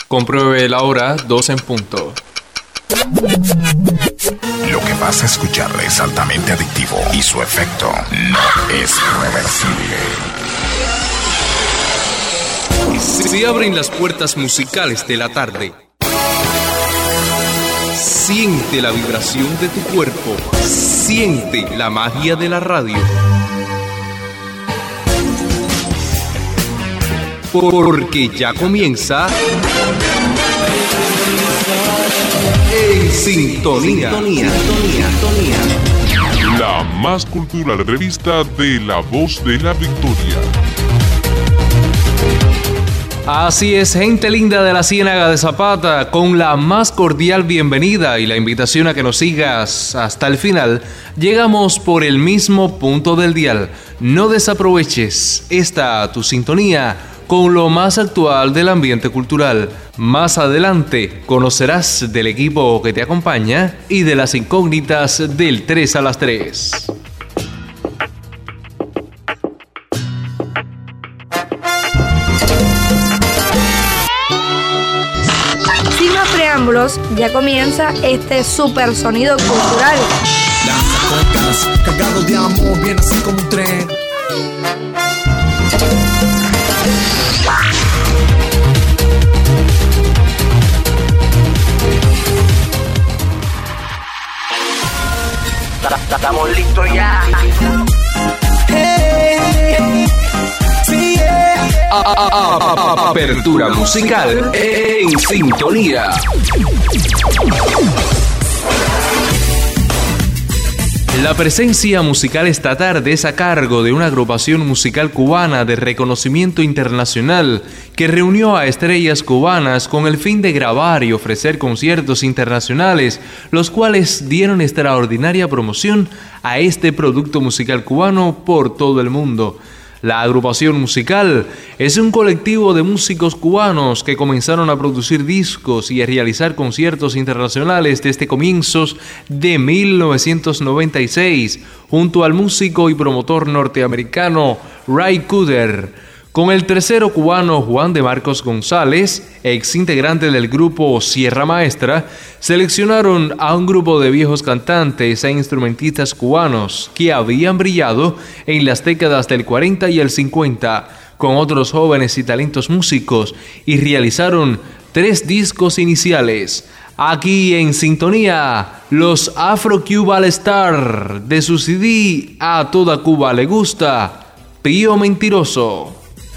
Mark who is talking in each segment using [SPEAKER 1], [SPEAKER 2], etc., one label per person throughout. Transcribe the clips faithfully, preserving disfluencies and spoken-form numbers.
[SPEAKER 1] Compruebe la hora, dos en punto.
[SPEAKER 2] Lo que vas a escuchar es altamente adictivo y su efecto no es reversible.
[SPEAKER 1] Se abren las puertas musicales de la tarde. Siente la vibración de tu cuerpo. Siente la magia de la radio. Porque ya comienza En Sintonía.
[SPEAKER 3] La más cultural revista de La Voz de la Victoria.
[SPEAKER 1] Así es, gente linda de la Ciénaga de Zapata, con la más cordial bienvenida y la invitación a que nos sigas hasta el final. Llegamos por el mismo punto del dial. No desaproveches esta tu sintonía con lo más actual del ambiente cultural. Más adelante conocerás del equipo que te acompaña y de las incógnitas del tres a las tres.
[SPEAKER 4] Sin más preámbulos, ya comienza este super sonido cultural.
[SPEAKER 5] Danza cocas, cargado de amor, viene así como un tren.
[SPEAKER 6] Estamos listos ya.
[SPEAKER 5] Hey, sí, yeah.
[SPEAKER 1] A- a- a- Apertura musical en Sintonía. La presencia musical esta tarde es a cargo de una agrupación musical cubana de reconocimiento internacional que reunió a estrellas cubanas con el fin de grabar y ofrecer conciertos internacionales, los cuales dieron extraordinaria promoción a este producto musical cubano por todo el mundo. La agrupación musical es un colectivo de músicos cubanos que comenzaron a producir discos y a realizar conciertos internacionales desde comienzos de mil novecientos noventa y seis, junto al músico y promotor norteamericano Ray Cooder. Con el tercero cubano Juan de Marcos González, ex integrante del grupo Sierra Maestra, seleccionaron a un grupo de viejos cantantes e instrumentistas cubanos que habían brillado en las décadas del cuarenta y el cincuenta con otros jóvenes y talentos músicos y realizaron tres discos iniciales. Aquí en Sintonía, los Afro Cuba All Star de su C D A Toda Cuba Le Gusta, Pío Mentiroso.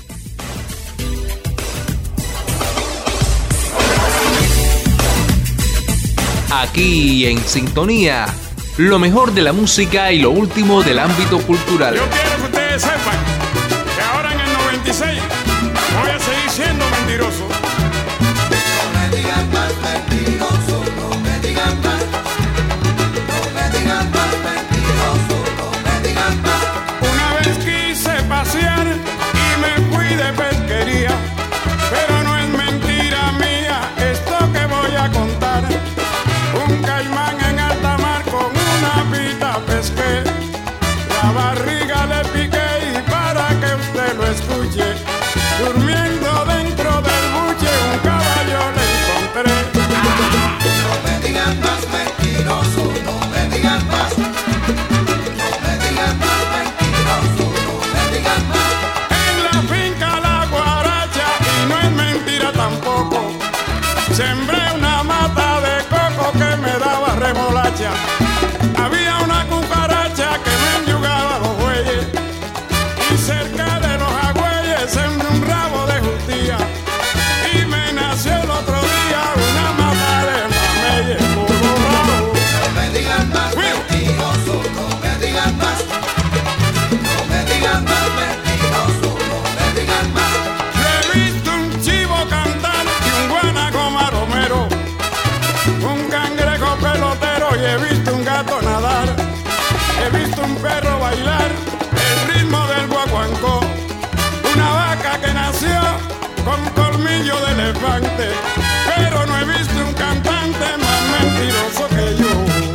[SPEAKER 1] Aquí en Sintonía, lo mejor de la música y lo último del ámbito cultural.
[SPEAKER 7] Yo quiero que ustedes sepan que ahora en el noventa y seis voy a seguir siendo mentiroso.
[SPEAKER 8] No me digan más mentiroso, no me digan más. No me digan más mentiroso, no me digan más.
[SPEAKER 7] Una vez quise pasear y me fui de pesquería, pero no es mentira mía esto que voy a contar. Un caimán en alta mar con una pita pesqué, la barriga le piqué y para que usted lo escuche, durmiendo dentro del buche un caballo le encontré.
[SPEAKER 8] No me digan más mentiroso, no me digan más. No me digan más mentiroso, no me digan más.
[SPEAKER 7] En la finca La Guaracha, y no es mentira tampoco, sembré una mata de coco que me daba remolacha. Había una cucaracha que me enyugaba los bueyes, y cerca de los agüeyes sembré un rabo de justía, y me nació el otro día una mata de mameyes por los rabos.
[SPEAKER 8] No me digan más mentiroso, no me digan más. No me digan más mentiroso, no me digan más.
[SPEAKER 7] He visto un chivo cantar y un guanaco maromero, un cangrejo pelotero y he visto un gato nadar. He visto un perro bailar el ritmo del guaguancó, una vaca que nació con colmillo de elefante, pero no he visto un cantante más mentiroso que yo.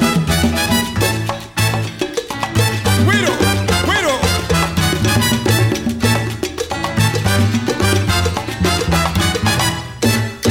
[SPEAKER 7] ¡Güiro! ¡Güiro!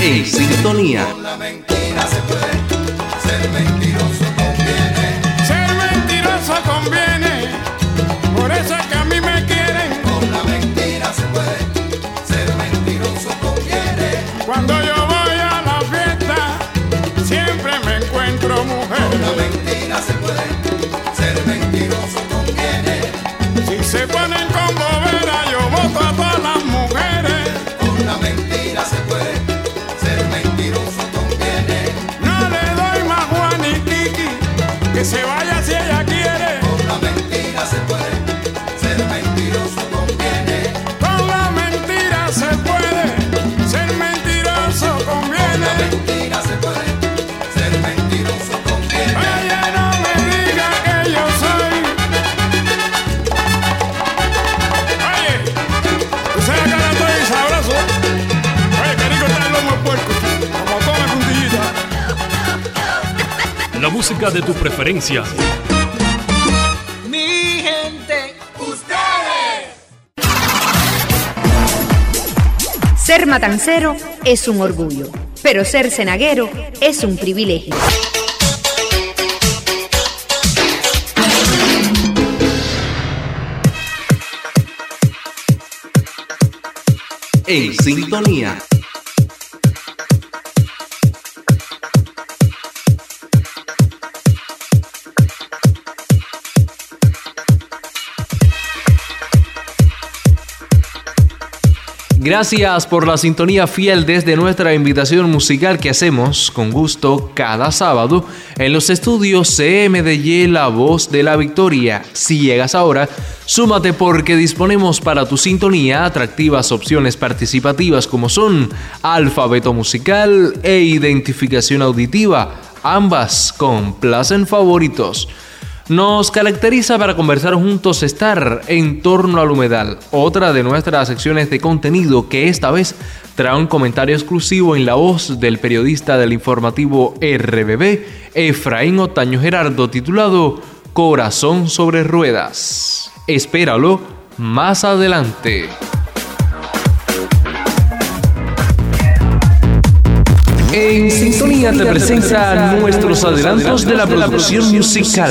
[SPEAKER 1] En sintonía.
[SPEAKER 8] Con la mentira se puede, ser mentiroso conviene.
[SPEAKER 7] Ser mentiroso conviene, por eso es que a mí me quieren.
[SPEAKER 8] Con la mentira se puede, ser mentiroso conviene.
[SPEAKER 7] Cuando yo voy a la fiesta, siempre me encuentro mujer.
[SPEAKER 8] Con la mentira se puede, ser mentiroso conviene.
[SPEAKER 7] Si se ponen con bobera, yo voto a todas las mujeres.
[SPEAKER 8] Con la mentira se puede, ser mentiroso conviene.
[SPEAKER 7] No le doy más Juan y Kiki, que se vaya si ella quiere.
[SPEAKER 8] Con la mentira se puede, ser mentiroso conviene.
[SPEAKER 7] Con la mentira se puede, ser mentiroso
[SPEAKER 8] Con la
[SPEAKER 7] conviene.
[SPEAKER 8] mentira se puede, ser mentiroso conviene.
[SPEAKER 7] Oye, no me diga que yo soy. Oye, tú sabes que ahora estoy sabroso. Oye, qué rico está el lomo de puerco, como come puntillita.
[SPEAKER 6] La música de tu preferencia.
[SPEAKER 8] Mi gente, ustedes.
[SPEAKER 9] Ser matancero es un orgullo, pero ser cenaguero es un privilegio.
[SPEAKER 1] En sintonía. Gracias por la sintonía fiel desde nuestra invitación musical que hacemos con gusto cada sábado en los estudios C M D Y La Voz de la Victoria. Si llegas ahora, súmate porque disponemos para tu sintonía atractivas opciones participativas como son alfabeto musical e identificación auditiva, ambas con plaza en favoritos. Nos caracteriza para conversar juntos estar en torno al humedal, otra de nuestras secciones de contenido que esta vez trae un comentario exclusivo en la voz del periodista del informativo R B B, Efraín Otaño Gerardo, titulado Corazón sobre Ruedas. Espéralo más adelante. En sintonía te presenta nuestros adelantos de la producción musical.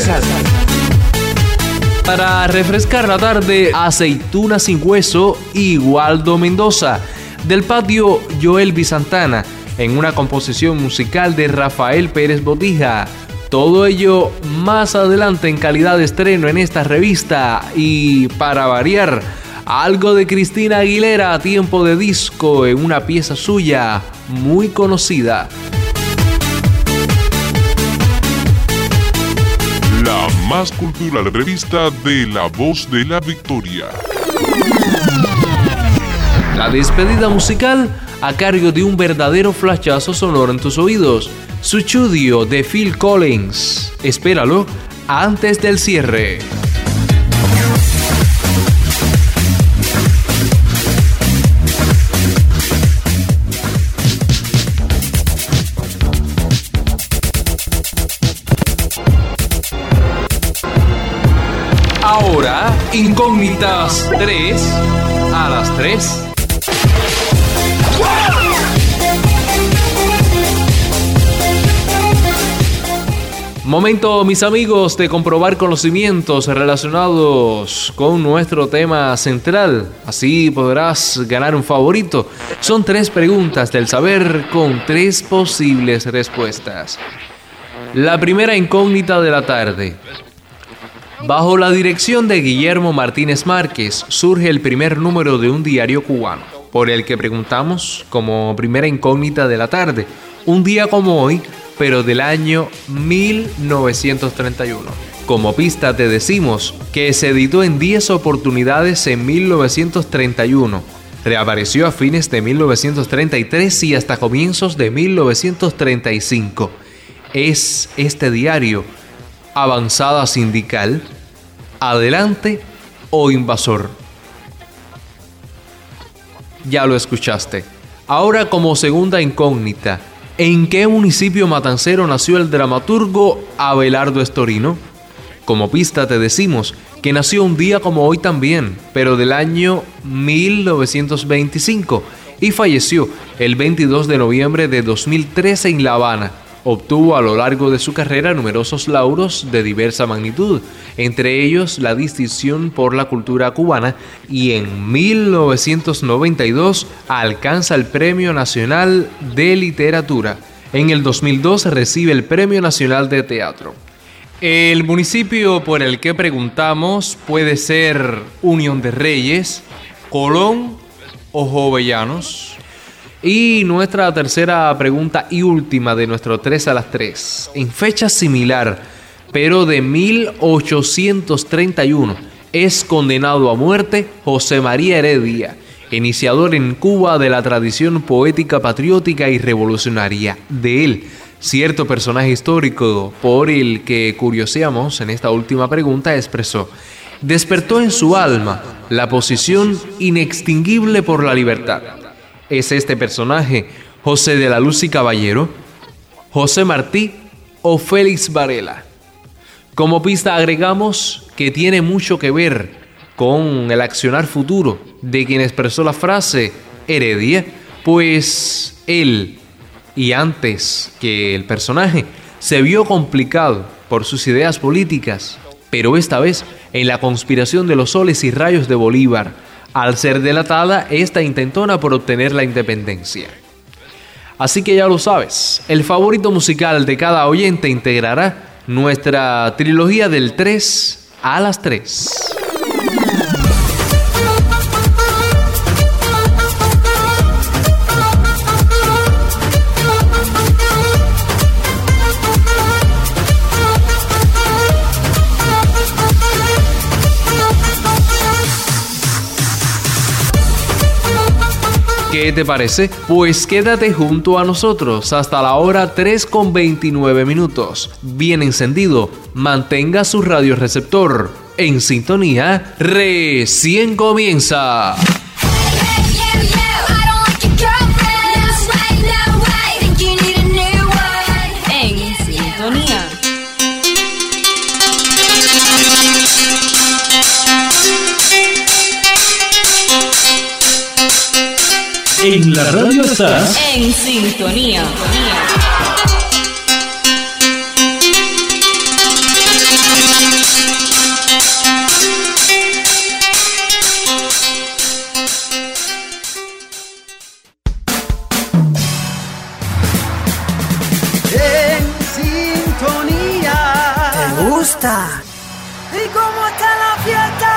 [SPEAKER 1] Para refrescar la tarde, Aceituna sin hueso y Waldo Mendoza. Del patio, Joel Bizantana, en una composición musical de Rafael Pérez Botija. Todo ello más adelante en calidad de estreno en esta revista. Y para variar, algo de Cristina Aguilera a tiempo de disco en una pieza suya muy conocida.
[SPEAKER 3] La más cultural revista de La Voz de la Victoria.
[SPEAKER 1] La despedida musical a cargo de un verdadero flashazo sonoro en tus oídos. Suchudio de Phil Collins. Espéralo antes del cierre. Ahora, Incógnitas tres a las tres. Momento, mis amigos, de comprobar conocimientos relacionados con nuestro tema central. Así podrás ganar un favorito. Son tres preguntas del saber con tres posibles respuestas. La primera incógnita de la tarde. Bajo la dirección de Guillermo Martínez Márquez surge el primer número de un diario cubano, por el que preguntamos como primera incógnita de la tarde. Un día como hoy, pero del año mil novecientos treinta y uno. Como pista te decimos que se editó en diez oportunidades en mil novecientos treinta y uno. Reapareció a fines de mil novecientos treinta y tres y hasta comienzos de mil novecientos treinta y cinco. Es este diario Avanzada Sindical, Adelante o Invasor. Ya lo escuchaste. Ahora, como segunda incógnita, ¿en qué municipio matancero nació el dramaturgo Abelardo Estorino? Como pista te decimos que nació un día como hoy también, pero del año mil novecientos veinticinco, y falleció el veintidós de noviembre de dos mil trece en La Habana. Obtuvo a lo largo de su carrera numerosos lauros de diversa magnitud, entre ellos la distinción por la cultura cubana, y en mil novecientos noventa y dos alcanza el Premio Nacional de Literatura. En el dos mil dos recibe el Premio Nacional de Teatro. El municipio por el que preguntamos puede ser Unión de Reyes, Colón o Jovellanos. Y nuestra tercera pregunta y última de nuestro tres a las tres. En fecha similar, pero de mil ochocientos treinta y uno, es condenado a muerte José María Heredia, iniciador en Cuba de la tradición poética patriótica y revolucionaria. De él, cierto personaje histórico por el que curioseamos en esta última pregunta expresó: despertó en su alma la posición inextinguible por la libertad. ¿Es este personaje José de la Luz y Caballero, José Martí o Félix Varela? Como pista agregamos que tiene mucho que ver con el accionar futuro de quien expresó la frase Heredia, pues él, y antes que el personaje, se vio complicado por sus ideas políticas, pero esta vez en la conspiración de los soles y rayos de Bolívar, al ser delatada esta intentona por obtener la independencia. Así que ya lo sabes, el favorito musical de cada oyente integrará nuestra trilogía del tres a las tres. ¿Qué te parece? Pues quédate junto a nosotros hasta la hora tres con veintinueve minutos. Bien encendido, mantenga su radioreceptor en sintonía. Recién comienza.
[SPEAKER 10] En sintonía.
[SPEAKER 6] En la radio estás
[SPEAKER 10] en sintonía.
[SPEAKER 8] En sintonía. ¿Te gusta? ¿Y cómo está la fiesta?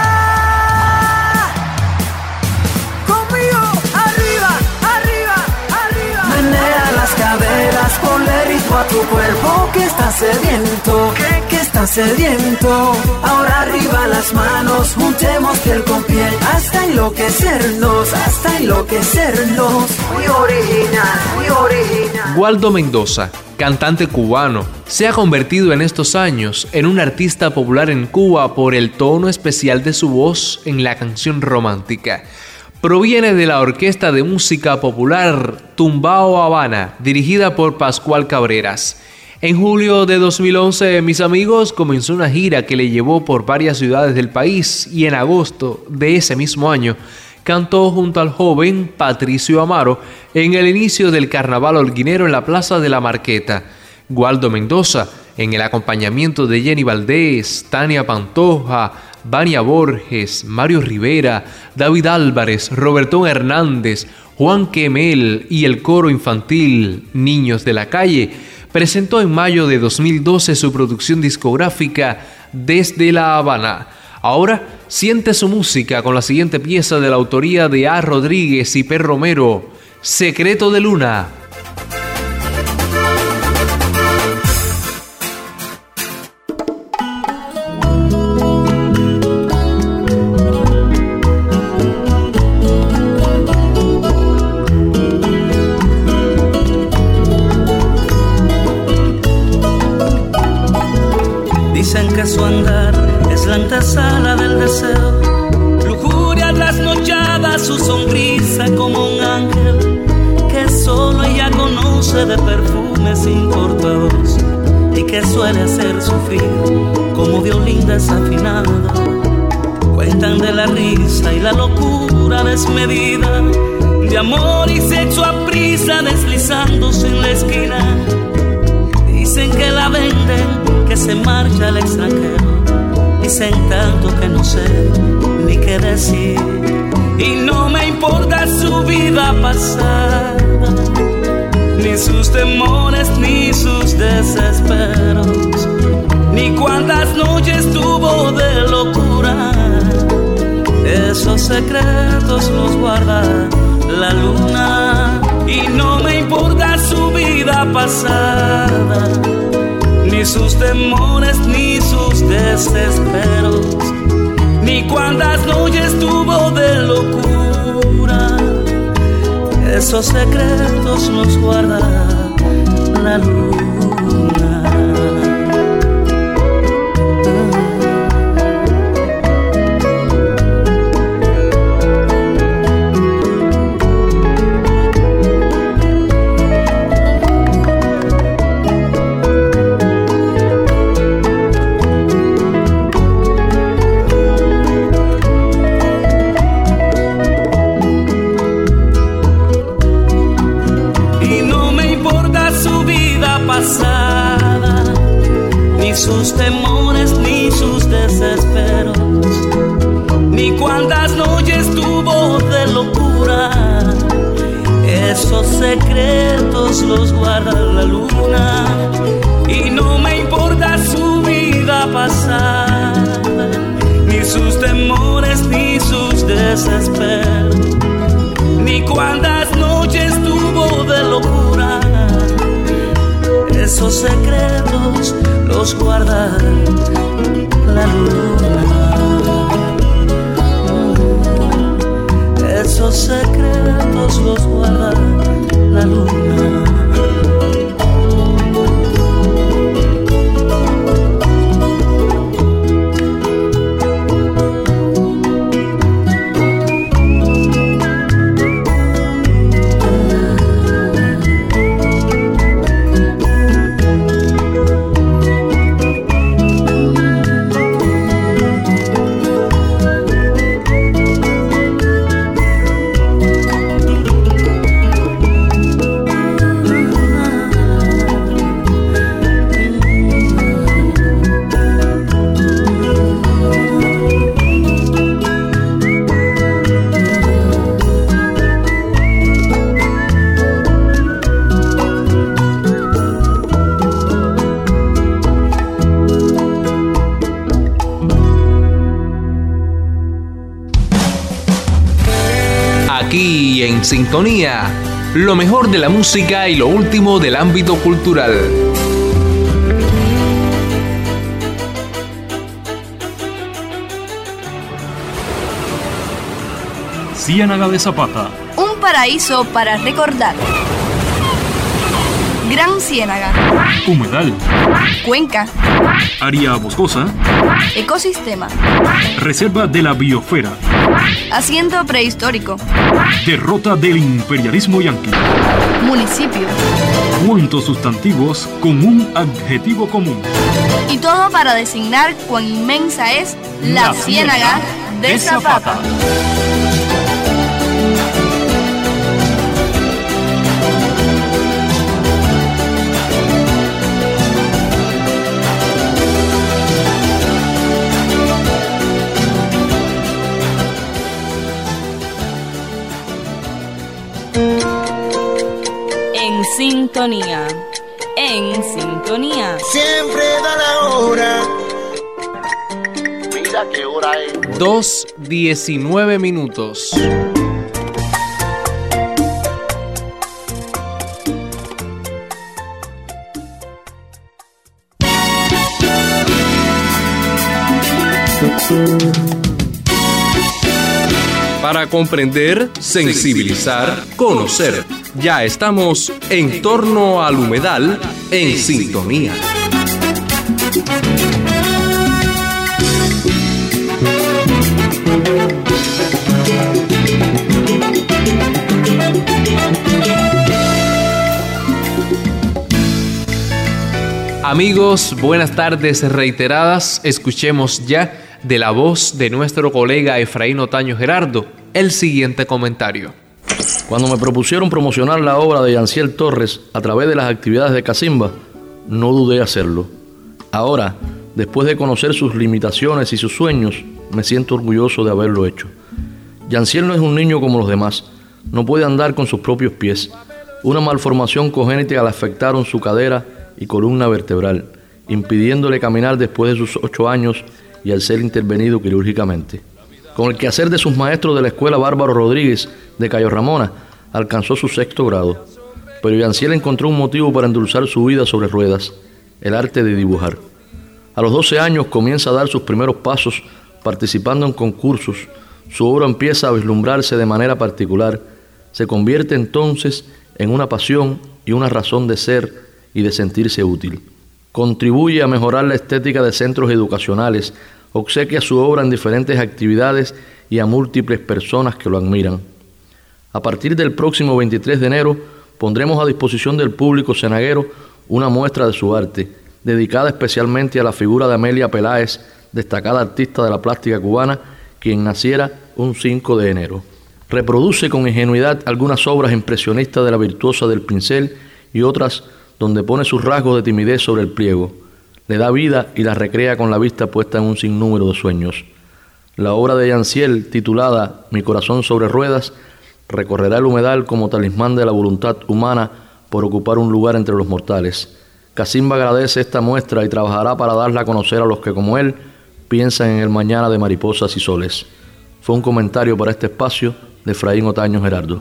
[SPEAKER 8] Ponle ritmo a tu cuerpo que está sediento, que, que está sediento. Ahora arriba las manos, juntemos piel con piel, hasta enloquecernos, hasta enloquecernos. Muy original, muy original.
[SPEAKER 1] Waldo Mendoza, cantante cubano, se ha convertido en estos años en un artista popular en Cuba por el tono especial de su voz en la canción romántica. Proviene de la Orquesta de Música Popular Tumbao Habana, dirigida por Pascual Cabreras. En julio de dos mil once, mis amigos, comenzó una gira que le llevó por varias ciudades del país y en agosto de ese mismo año cantó junto al joven Patricio Amaro en el inicio del Carnaval Holguinero en la Plaza de la Marqueta. Waldo Mendoza, en el acompañamiento de Jenny Valdés, Tania Pantoja, Vania Borges, Mario Rivera, David Álvarez, Robertón Hernández, Juan Quemel y el coro infantil Niños de la Calle, presentó en mayo de dos mil doce su producción discográfica Desde La Habana. Ahora siente su música con la siguiente pieza de la autoría de A. Rodríguez y P. Romero, Secreto de Luna.
[SPEAKER 11] Dicen que su andar es la antesala del deseo, lujuria trasnochada, su sonrisa como un ángel que solo ella conoce de perfumes importados y que suele hacer sufrir como violín desafinado. Cuentan de la risa y la locura desmedida de de amor y sexo a prisa deslizándose en la esquina. Dicen que la venden, que se marcha al extranjero. Dicen tanto que no sé ni qué decir. Y no me importa su vida pasada, ni sus temores, ni sus desesperos, ni cuántas noches tuvo de locura. Esos secretos los guarda la luna. Y no me importa su vida pasada, ni sus temores, ni sus desesperos, ni cuántas noches tuvo de locura. Esos secretos los guarda la luna. Ni sus temores, ni sus desesperos, ni cuántas noches tuvo de locura. Esos secretos los guarda la luna. Y no me importa su vida pasada, ni sus temores, ni sus desesperos, ni cuántas noches tuvo de locura. Esos secretos los guarda la luna. Esos secretos los guarda la luna.
[SPEAKER 1] Aquí en Sintonía, lo mejor de la música y lo último del ámbito cultural.
[SPEAKER 6] Ciénaga de Zapata.
[SPEAKER 4] Un paraíso para recordar. Gran Ciénaga.
[SPEAKER 6] Humedal.
[SPEAKER 4] Cuenca.
[SPEAKER 6] Área boscosa.
[SPEAKER 4] Ecosistema.
[SPEAKER 6] Reserva de la biosfera.
[SPEAKER 4] Asiento prehistórico.
[SPEAKER 6] Derrota del imperialismo yanqui.
[SPEAKER 4] Municipio.
[SPEAKER 6] Cuantos sustantivos con un adjetivo común.
[SPEAKER 4] Y todo para designar cuán inmensa es la, la Ciénaga de, de Zapata. Zapata.
[SPEAKER 10] En sintonía, en sintonía.
[SPEAKER 12] Siempre da la hora. Mira qué hora es.
[SPEAKER 1] dos diecinueve minutos. Para comprender, sensibilizar, conocer. Ya estamos en torno al humedal en sintonía. Amigos, buenas tardes reiteradas. Escuchemos ya de la voz de nuestro colega Efraín Otaño Gerardo el siguiente comentario.
[SPEAKER 13] Cuando me propusieron promocionar la obra de Yanciel Torres a través de las actividades de Casimba, no dudé hacerlo. Ahora, después de conocer sus limitaciones y sus sueños, me siento orgulloso de haberlo hecho. Yanciel no es un niño como los demás, no puede andar con sus propios pies. Una malformación congénita le afectaron su cadera y columna vertebral, impidiéndole caminar después de sus ocho años y al ser intervenido quirúrgicamente. Con el quehacer de sus maestros de la escuela Bárbaro Rodríguez de Cayo Ramona, alcanzó su sexto grado. Pero Yanciel encontró un motivo para endulzar su vida sobre ruedas, el arte de dibujar. A los doce años comienza a dar sus primeros pasos participando en concursos. Su obra empieza a vislumbrarse de manera particular. Se convierte entonces en una pasión y una razón de ser y de sentirse útil. Contribuye a mejorar la estética de centros educacionales, obsequia su obra en diferentes actividades y a múltiples personas que lo admiran. A partir del próximo veintitrés de enero pondremos a disposición del público cenaguero una muestra de su arte, dedicada especialmente a la figura de Amelia Peláez, destacada artista de la plástica cubana, quien naciera un cinco de enero. Reproduce con ingenuidad algunas obras impresionistas de la virtuosa del pincel y otras donde pone sus rasgos de timidez sobre el pliego. Le da vida y la recrea con la vista puesta en un sinnúmero de sueños. La obra de Yanciel, titulada Mi corazón sobre ruedas, recorrerá el humedal como talismán de la voluntad humana por ocupar un lugar entre los mortales. Casimba agradece esta muestra y trabajará para darla a conocer a los que, como él, piensan en el mañana de mariposas y soles. Fue un comentario para este espacio de Efraín Otaño Gerardo.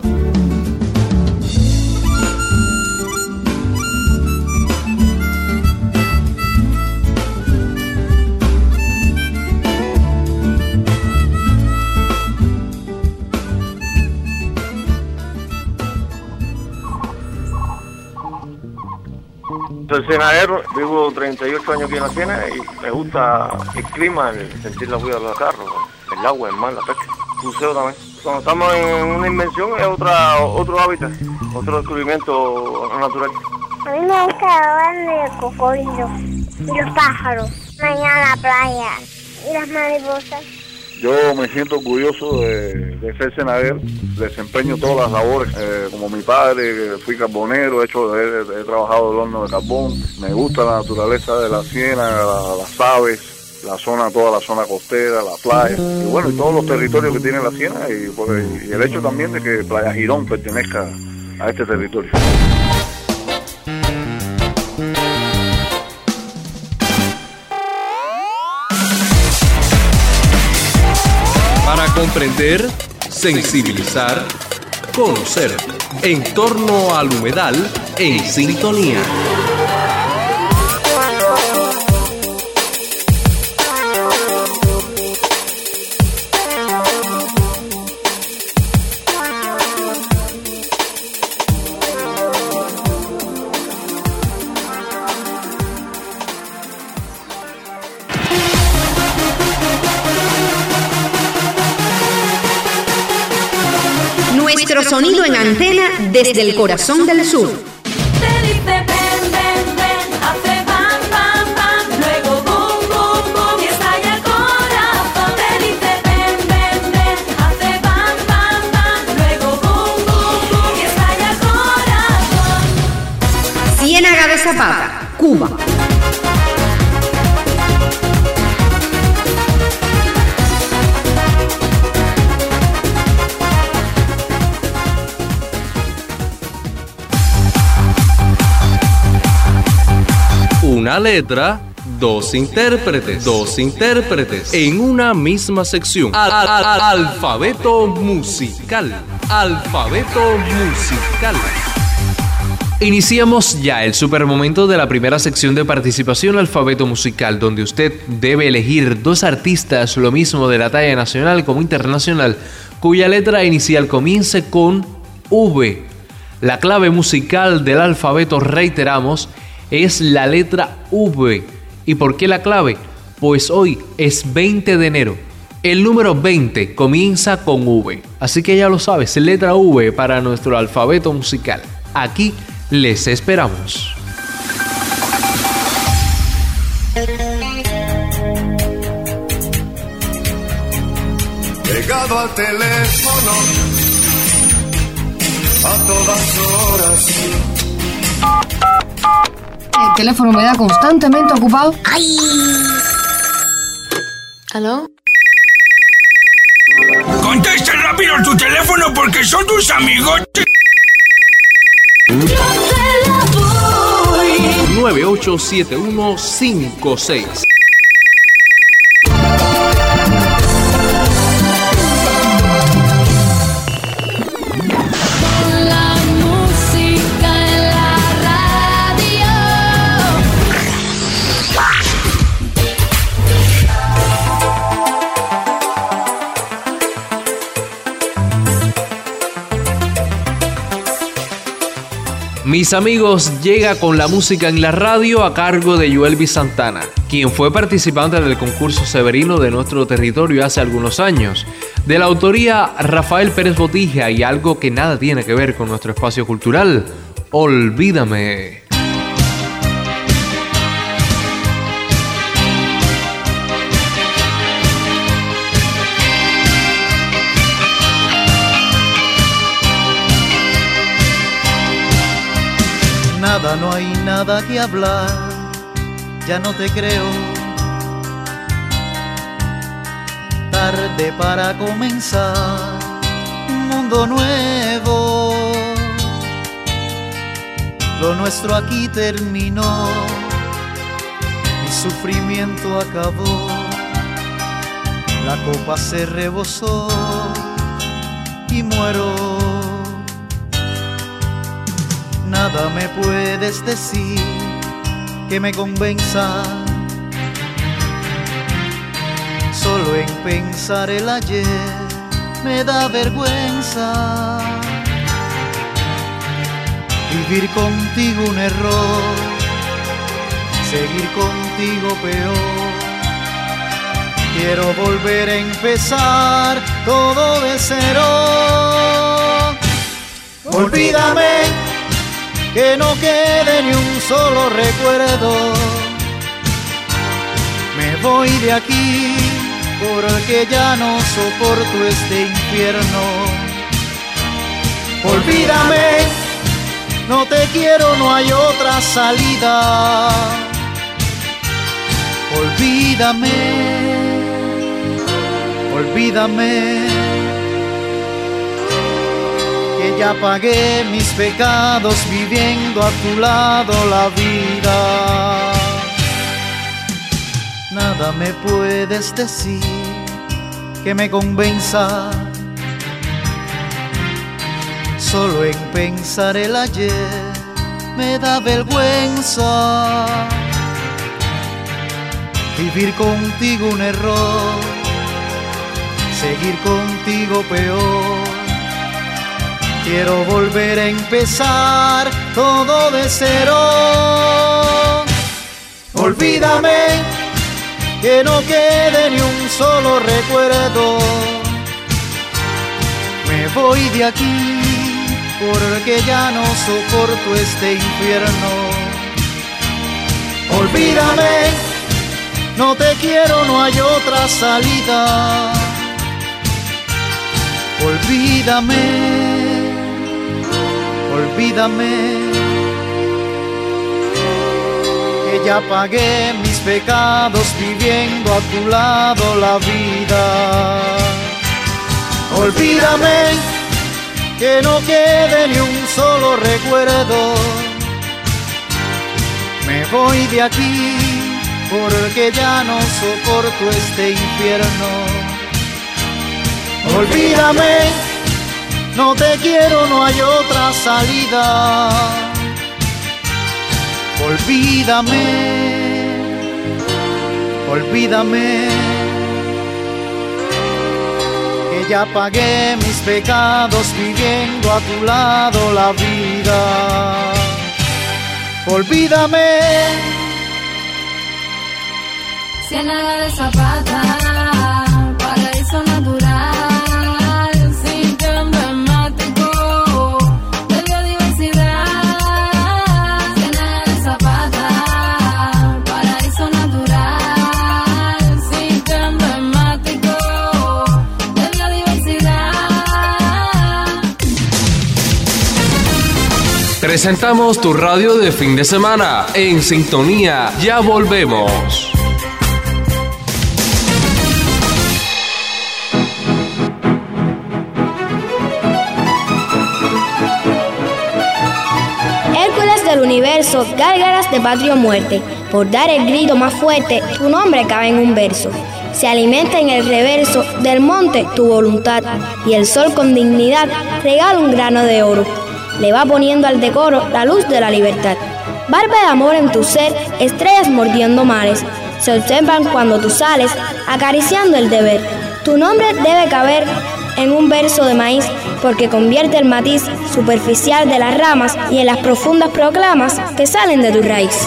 [SPEAKER 12] Soy cenadero, vivo treinta y ocho años aquí en la Siena y me gusta el clima, el sentir la vida de los carros, el agua, el mar, la pesca, el buceo también. Cuando estamos en una invención es otra, otro hábitat, otro descubrimiento natural.
[SPEAKER 14] A mí me gusta hablar de cocodrilos y los pájaros, mañana la playa y las mariposas.
[SPEAKER 15] Yo me siento orgulloso de, de ser cenadero, desempeño todas las labores, eh, como mi padre, fui carbonero, he, hecho, he, he trabajado el horno de carbón, me gusta la naturaleza de la Siena, la, las aves, la zona, toda la zona costera, la playa, y bueno, y todos los territorios que tiene la Siena, y, pues, y el hecho también de que Playa Girón pertenezca a este territorio.
[SPEAKER 1] Para comprender, sensibilizar, conocer. En torno al humedal, en sintonía.
[SPEAKER 9] Nuestro sonido en antena desde el corazón del sur.
[SPEAKER 16] Te dice ven, ven, ven, hace bam, bam, bam, luego boom, boom, boom y estalla el corazón. Te dice ven, ven, ven, hace bam, bam, bam, luego boom, boom, boom y estalla el corazón.
[SPEAKER 9] Ciénaga de Zapata, Cuba.
[SPEAKER 1] Una letra, dos intérpretes, dos intérpretes en una misma sección. Al, al, al, alfabeto musical, alfabeto musical. Iniciamos ya el super momento de la primera sección de participación alfabeto musical, donde usted debe elegir dos artistas, lo mismo de la talla nacional como internacional, cuya letra inicial comience con V. La clave musical del alfabeto, reiteramos, es la letra V. ¿Y por qué la clave? Pues hoy es veinte de enero. El número veinte comienza con V. Así que ya lo sabes, letra V para nuestro alfabeto musical. Aquí les esperamos.
[SPEAKER 17] Pegado al teléfono,
[SPEAKER 5] a todas horas.
[SPEAKER 17] El teléfono me da constantemente ocupado.
[SPEAKER 18] ¡Ay! ¿Aló?
[SPEAKER 19] Contesta rápido tu teléfono porque son tus amigos.
[SPEAKER 1] nueve ocho siete uno cinco seis.
[SPEAKER 16] La música en la radio.
[SPEAKER 1] Mis amigos, llega con la música en la radio a cargo de Yoelvis Santana, quien fue participante del concurso Severino de nuestro territorio hace algunos años. De la autoría Rafael Pérez Botija y algo que nada tiene que ver con nuestro espacio cultural, Olvídame.
[SPEAKER 20] Nada, no hay nada que hablar, ya no te creo. Tarde para comenzar un mundo nuevo. Lo nuestro aquí terminó, mi sufrimiento acabó, la copa se rebosó y muero. Nada me puedes decir que me convenza, solo en pensar el ayer me da vergüenza. Vivir contigo un error, seguir contigo peor. Quiero volver a empezar todo de cero. Olvídame, que no quede ni un solo recuerdo. Me voy de aquí porque ya no soporto este infierno. Olvídame, no te quiero, no hay otra salida. Olvídame, olvídame, que ya pagué mis pecados viviendo a tu lado la vida. Nada me puedes decir que me convenza, solo en pensar el ayer me da vergüenza. Vivir contigo un error, seguir contigo peor. Quiero volver a empezar todo de cero. Olvídame, que no quede ni un solo recuerdo. Me voy de aquí porque ya no soporto este infierno. Olvídame, no te quiero, no hay otra salida. Olvídame, olvídame, que ya pagué mis pecados viviendo a tu lado la vida. Olvídame, que no quede ni un solo recuerdo. Me voy de aquí porque ya no soporto este infierno. Olvídame, no te quiero, no hay otra salida. Olvídame, olvídame, que ya pagué mis pecados viviendo a tu lado la vida. Olvídame.
[SPEAKER 16] Ciénaga de Zapata, paraíso natural, sitio emblemático de biodiversidad. Ciénaga de Zapata, paraíso natural, sitio emblemático de biodiversidad.
[SPEAKER 1] Presentamos tu radio de fin de semana. En sintonía, ya volvemos.
[SPEAKER 18] Hércules del universo, gárgaras de patria o muerte, por dar el grito más fuerte, tu nombre cabe en un verso. Se alimenta en el reverso del monte tu voluntad, y el sol con dignidad regala un grano de oro. Le va poniendo al decoro la luz de la libertad. Barba de amor en tu ser, estrellas mordiendo mares, se observan cuando tú sales, acariciando el deber. Tu nombre debe caber en un verso de maíz, porque convierte el matiz superficial de las ramas y en las profundas proclamas que salen de tu raíz.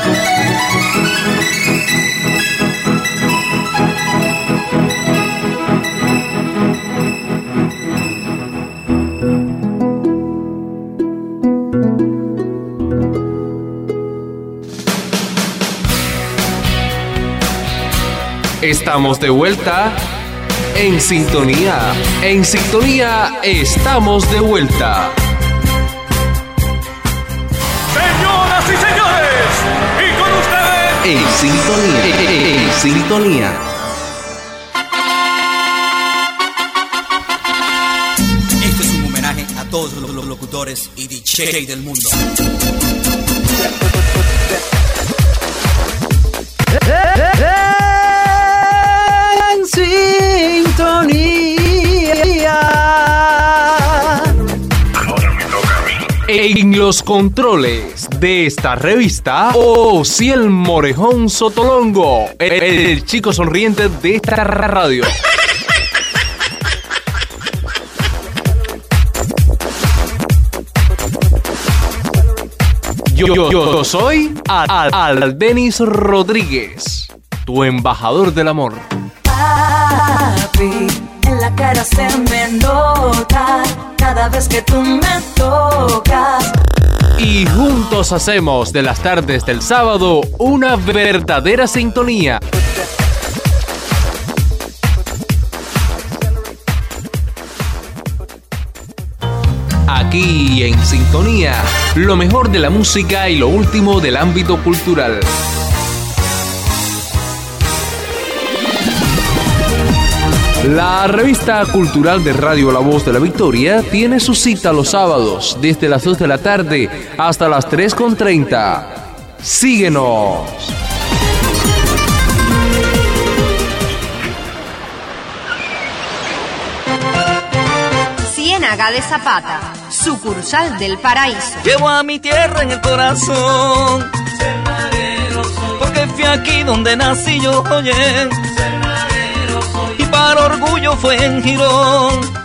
[SPEAKER 1] Estamos de vuelta en sintonía. En sintonía estamos de vuelta.
[SPEAKER 19] Señoras y señores, y con ustedes
[SPEAKER 1] En sintonía. En sintonía.
[SPEAKER 5] Este es un homenaje a todos los locutores y D J del mundo.
[SPEAKER 8] En sintonía.
[SPEAKER 2] Ahora me toca a mí.
[SPEAKER 1] En los controles de esta revista, Osiel Morejón Sotolongo, el, el chico sonriente de esta radio. Yo, yo, yo soy Al, Al Denis Rodríguez, tu embajador del amor.
[SPEAKER 16] Papi, en la cara se me nota cada vez que tú me tocas.
[SPEAKER 1] Y juntos hacemos de las tardes del sábado una verdadera sintonía. Aquí en Sintonía, lo mejor de la música y lo último del ámbito cultural. La revista cultural de Radio La Voz de la Victoria tiene su cita los sábados desde las dos de la tarde hasta las tres con treinta. Síguenos.
[SPEAKER 9] Ciénaga de Zapata, sucursal del Paraíso.
[SPEAKER 11] Llevo a mi tierra en el corazón, porque fui aquí donde nací yo, oye, y para orgullo fue en Girón.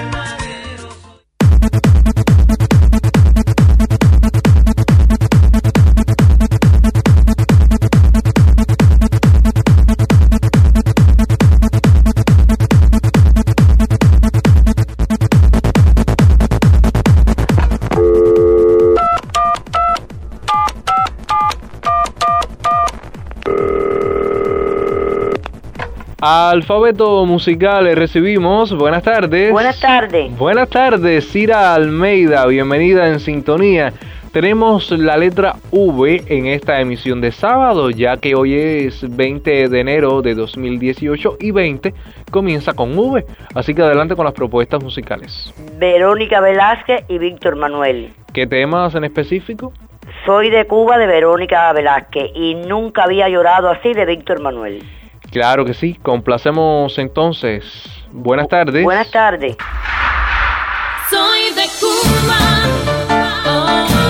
[SPEAKER 1] Alfabeto musical, recibimos. Buenas tardes.
[SPEAKER 21] Buenas tardes.
[SPEAKER 1] Buenas tardes, Cira Almeida, bienvenida en Sintonía. Tenemos la letra V en esta emisión de sábado, ya que hoy es veinte de enero de dos mil dieciocho y veinte comienza con V. Así que adelante con las propuestas musicales.
[SPEAKER 21] Verónica Velázquez y Víctor Manuel.
[SPEAKER 1] ¿Qué temas en específico?
[SPEAKER 21] Soy de Cuba, de Verónica Velázquez, y nunca había llorado así, de Víctor Manuel.
[SPEAKER 1] Claro que sí, complacemos entonces. Buenas tardes.
[SPEAKER 21] Buenas tardes.
[SPEAKER 16] Soy de Cuba. Oh, oh,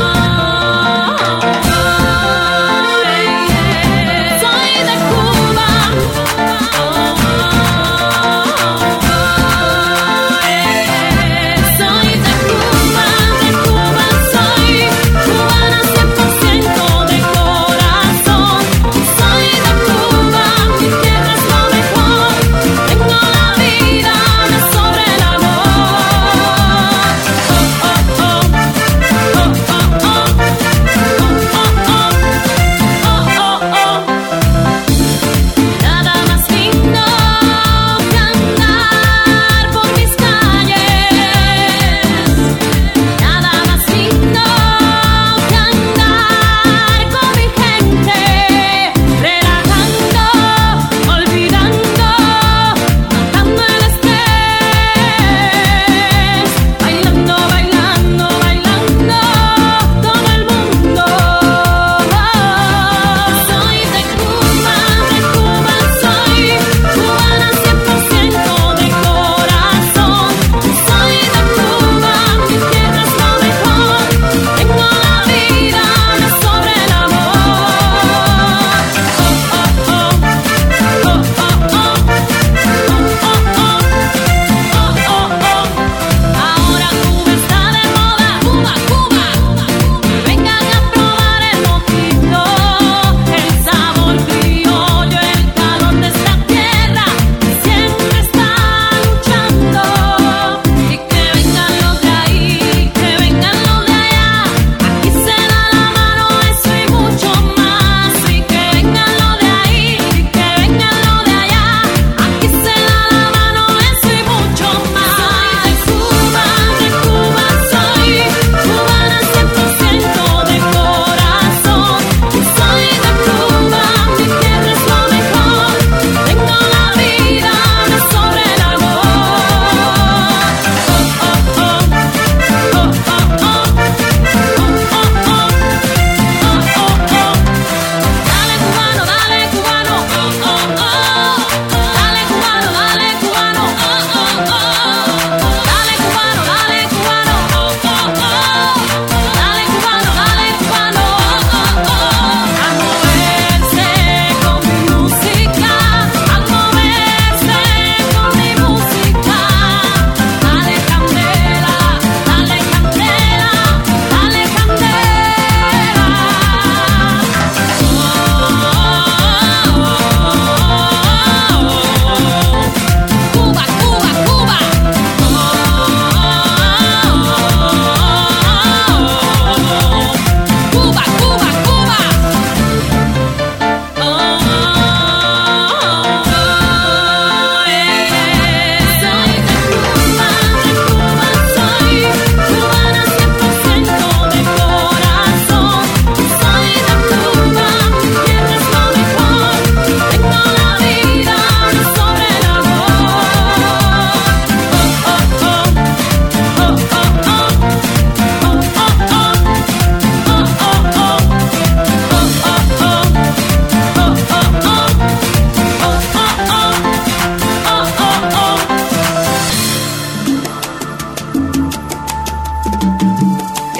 [SPEAKER 16] oh, yeah, yeah. Soy de Cuba. Oh, oh, oh, yeah. Soy de Cuba, de Cuba soy. Cubana cien por ciento de corazón. Soy de Cuba, mi tierra es lo mejor. Tengo la vida de sobre el amor.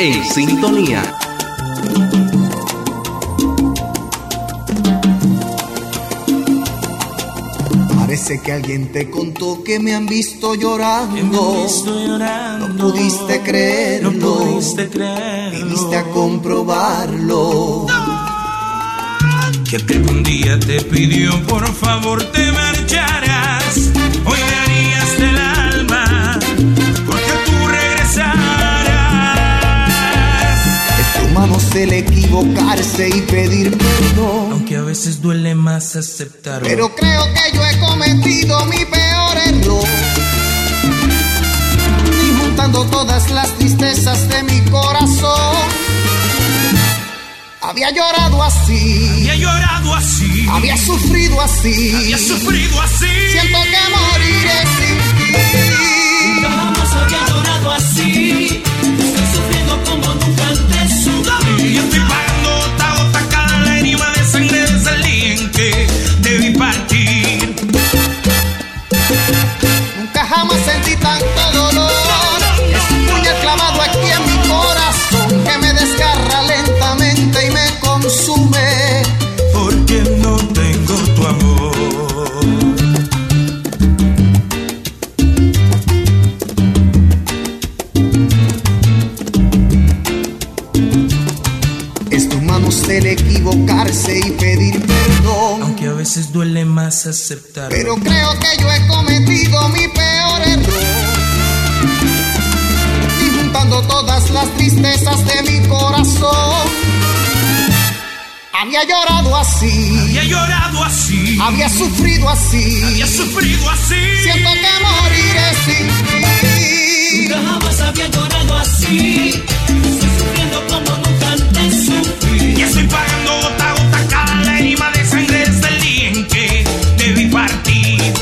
[SPEAKER 1] En Sintonía.
[SPEAKER 7] Parece que alguien te contó que me han visto llorando. Que me han visto llorando. No pudiste creerlo. No pudiste creerlo. Viniste a comprobarlo.
[SPEAKER 19] Que algún día te pidió por favor te marcharas. Hoy me harías del alma porque tú regresaras.
[SPEAKER 7] Es humano el equivocarse y pedir perdón.
[SPEAKER 19] Aunque a veces duele más aceptarlo.
[SPEAKER 7] Pero creo que yo he cometido mi peor error. Y juntando todas las tristezas de mi corazón, había llorado así,
[SPEAKER 19] había llorado así,
[SPEAKER 7] había sufrido así,
[SPEAKER 19] había sufrido así.
[SPEAKER 7] Siento que moriré sin ti.
[SPEAKER 16] Nunca jamás había llorado así. Estoy sufriendo como nunca antes sufrí.
[SPEAKER 19] Y estoy pagando gota a gota cada lágrima de sangre desde el día en que debí partir.
[SPEAKER 7] Nunca jamás sentí tanto dolor. Es un puñal clavado aquí en mi corazón que me desgarra lentamente y me consume.
[SPEAKER 19] Porque no tengo tu amor.
[SPEAKER 7] Es de humanos el equivocarse y pedir perdón.
[SPEAKER 19] Aunque a veces duele más aceptarlo.
[SPEAKER 7] Pero creo que yo he cometido mi peor error. Y juntando todas las tristezas de mi corazón, había llorado así,
[SPEAKER 19] había llorado así,
[SPEAKER 7] había sufrido así,
[SPEAKER 19] había sufrido así.
[SPEAKER 7] Siento que moriré sin ti.
[SPEAKER 16] Nunca jamás había llorado así. Estoy sufriendo como nunca antes sufrí.
[SPEAKER 19] Y estoy pagando gota a gota cada lágrima de sangre desde el día en que debí partir.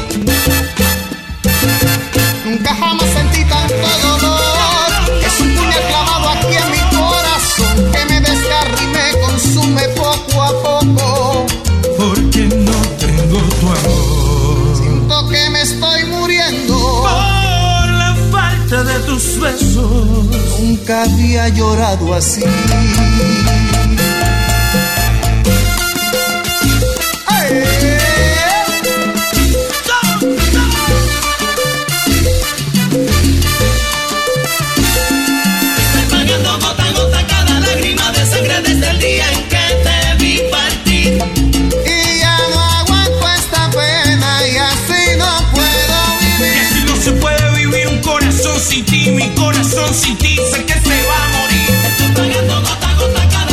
[SPEAKER 7] Nunca jamás sentí tanto dolor. Es un puñal clavado aquí en mi corazón que me desgarra y me consume poco a poco.
[SPEAKER 19] Porque no tengo tu amor.
[SPEAKER 7] Siento que me estoy muriendo
[SPEAKER 19] por la falta de tus besos.
[SPEAKER 7] Nunca había llorado así.
[SPEAKER 16] Desde el día en que te vi partir.
[SPEAKER 7] Y ya no aguanto esta pena y así no puedo vivir.
[SPEAKER 19] Y así no se puede vivir un corazón sin ti. Mi corazón sin ti sé que se va a morir.
[SPEAKER 16] Estoy pagando gota a gota cada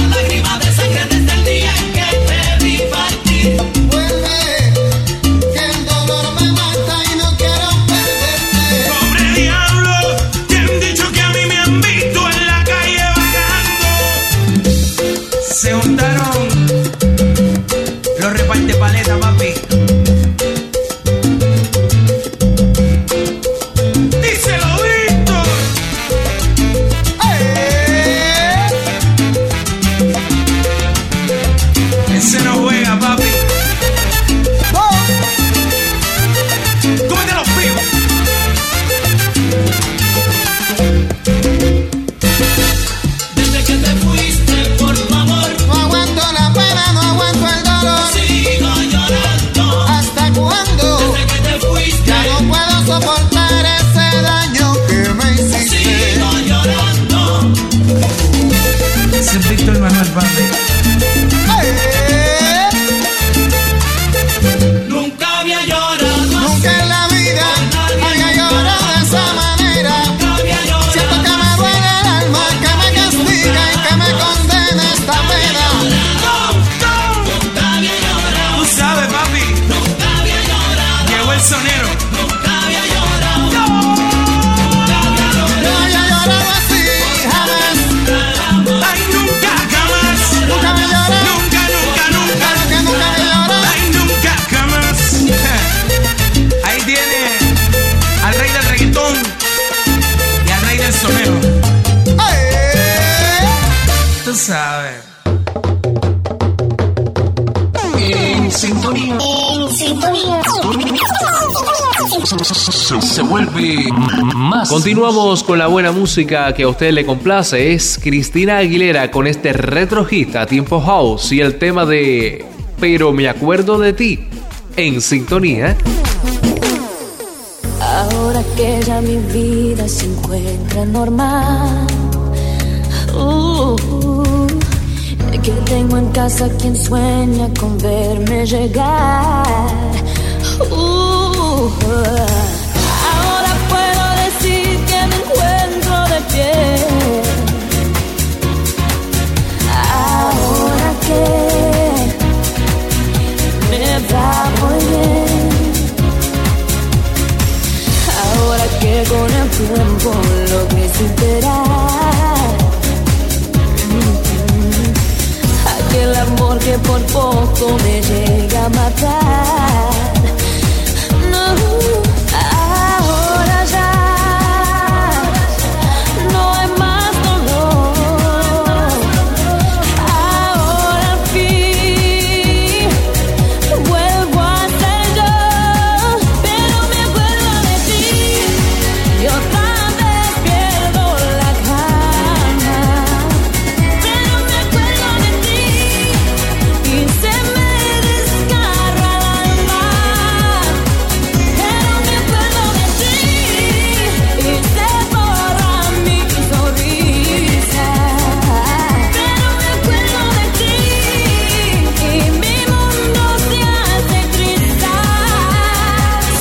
[SPEAKER 1] se, se vuelve más. Continuamos con la buena música que a usted le complace. Es Cristina Aguilera con este retro hit a tiempo house y el tema de Pero me acuerdo de ti en sintonía.
[SPEAKER 16] Ahora que ya mi vida se encuentra normal, uh, uh, que tengo en casa quien sueña con verme llegar. Uh, uh, ahora puedo decir que me encuentro de pie. Ahora que me va muy bien. Ahora que con el tiempo logré superar aquel amor que por poco me llega a matar. No, ahora ya no hay más dolor. Ahora al fin vuelvo a ser yo, pero me acuerdo de ti y otra vez pierdo la calma. Pero me acuerdo de ti y se me desgarra el alma. Pero me acuerdo de ti y se borra mi sonrisa. Pero me acuerdo de ti y mi mundo se hace trizas.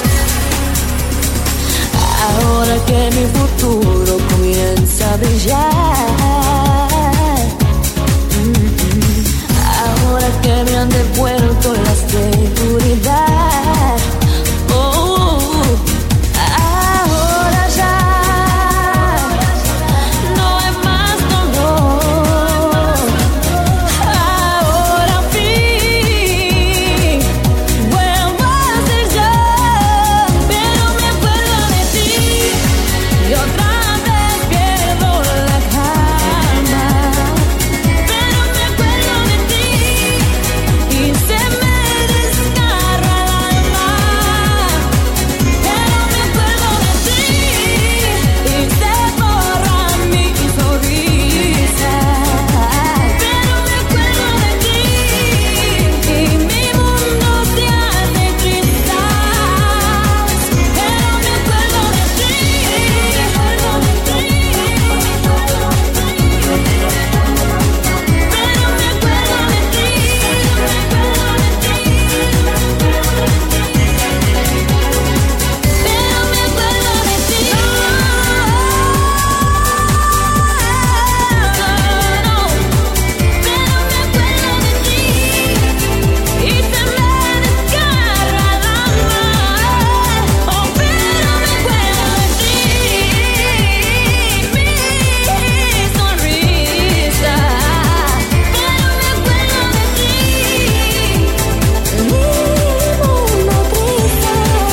[SPEAKER 16] Ahora que mi futuro comienza a brillar, mm, ahora que me han devuelto la seguridad, oh, ahora ya no hay más dolor. Ahora al fin vuelvo a ser yo, pero me acuerdo de ti y otra vez pierdo la calma. Pero me acuerdo de ti y se me desgarra el alma. Pero me acuerdo de ti y se borra mi sonrisa. Pero me acuerdo de ti y mi mundo se hace trizas. Pero me acuerdo de ti, me acuerdo de ti. Pero me acuerdo de ti, me acuerdo de ti. Pero me acuerdo de ti. Pero me acuerdo de ti y se me desgarra el alma. Oh, pero me acuerdo de ti, mi sonrisa. Pero me acuerdo de ti, mi mundo triste.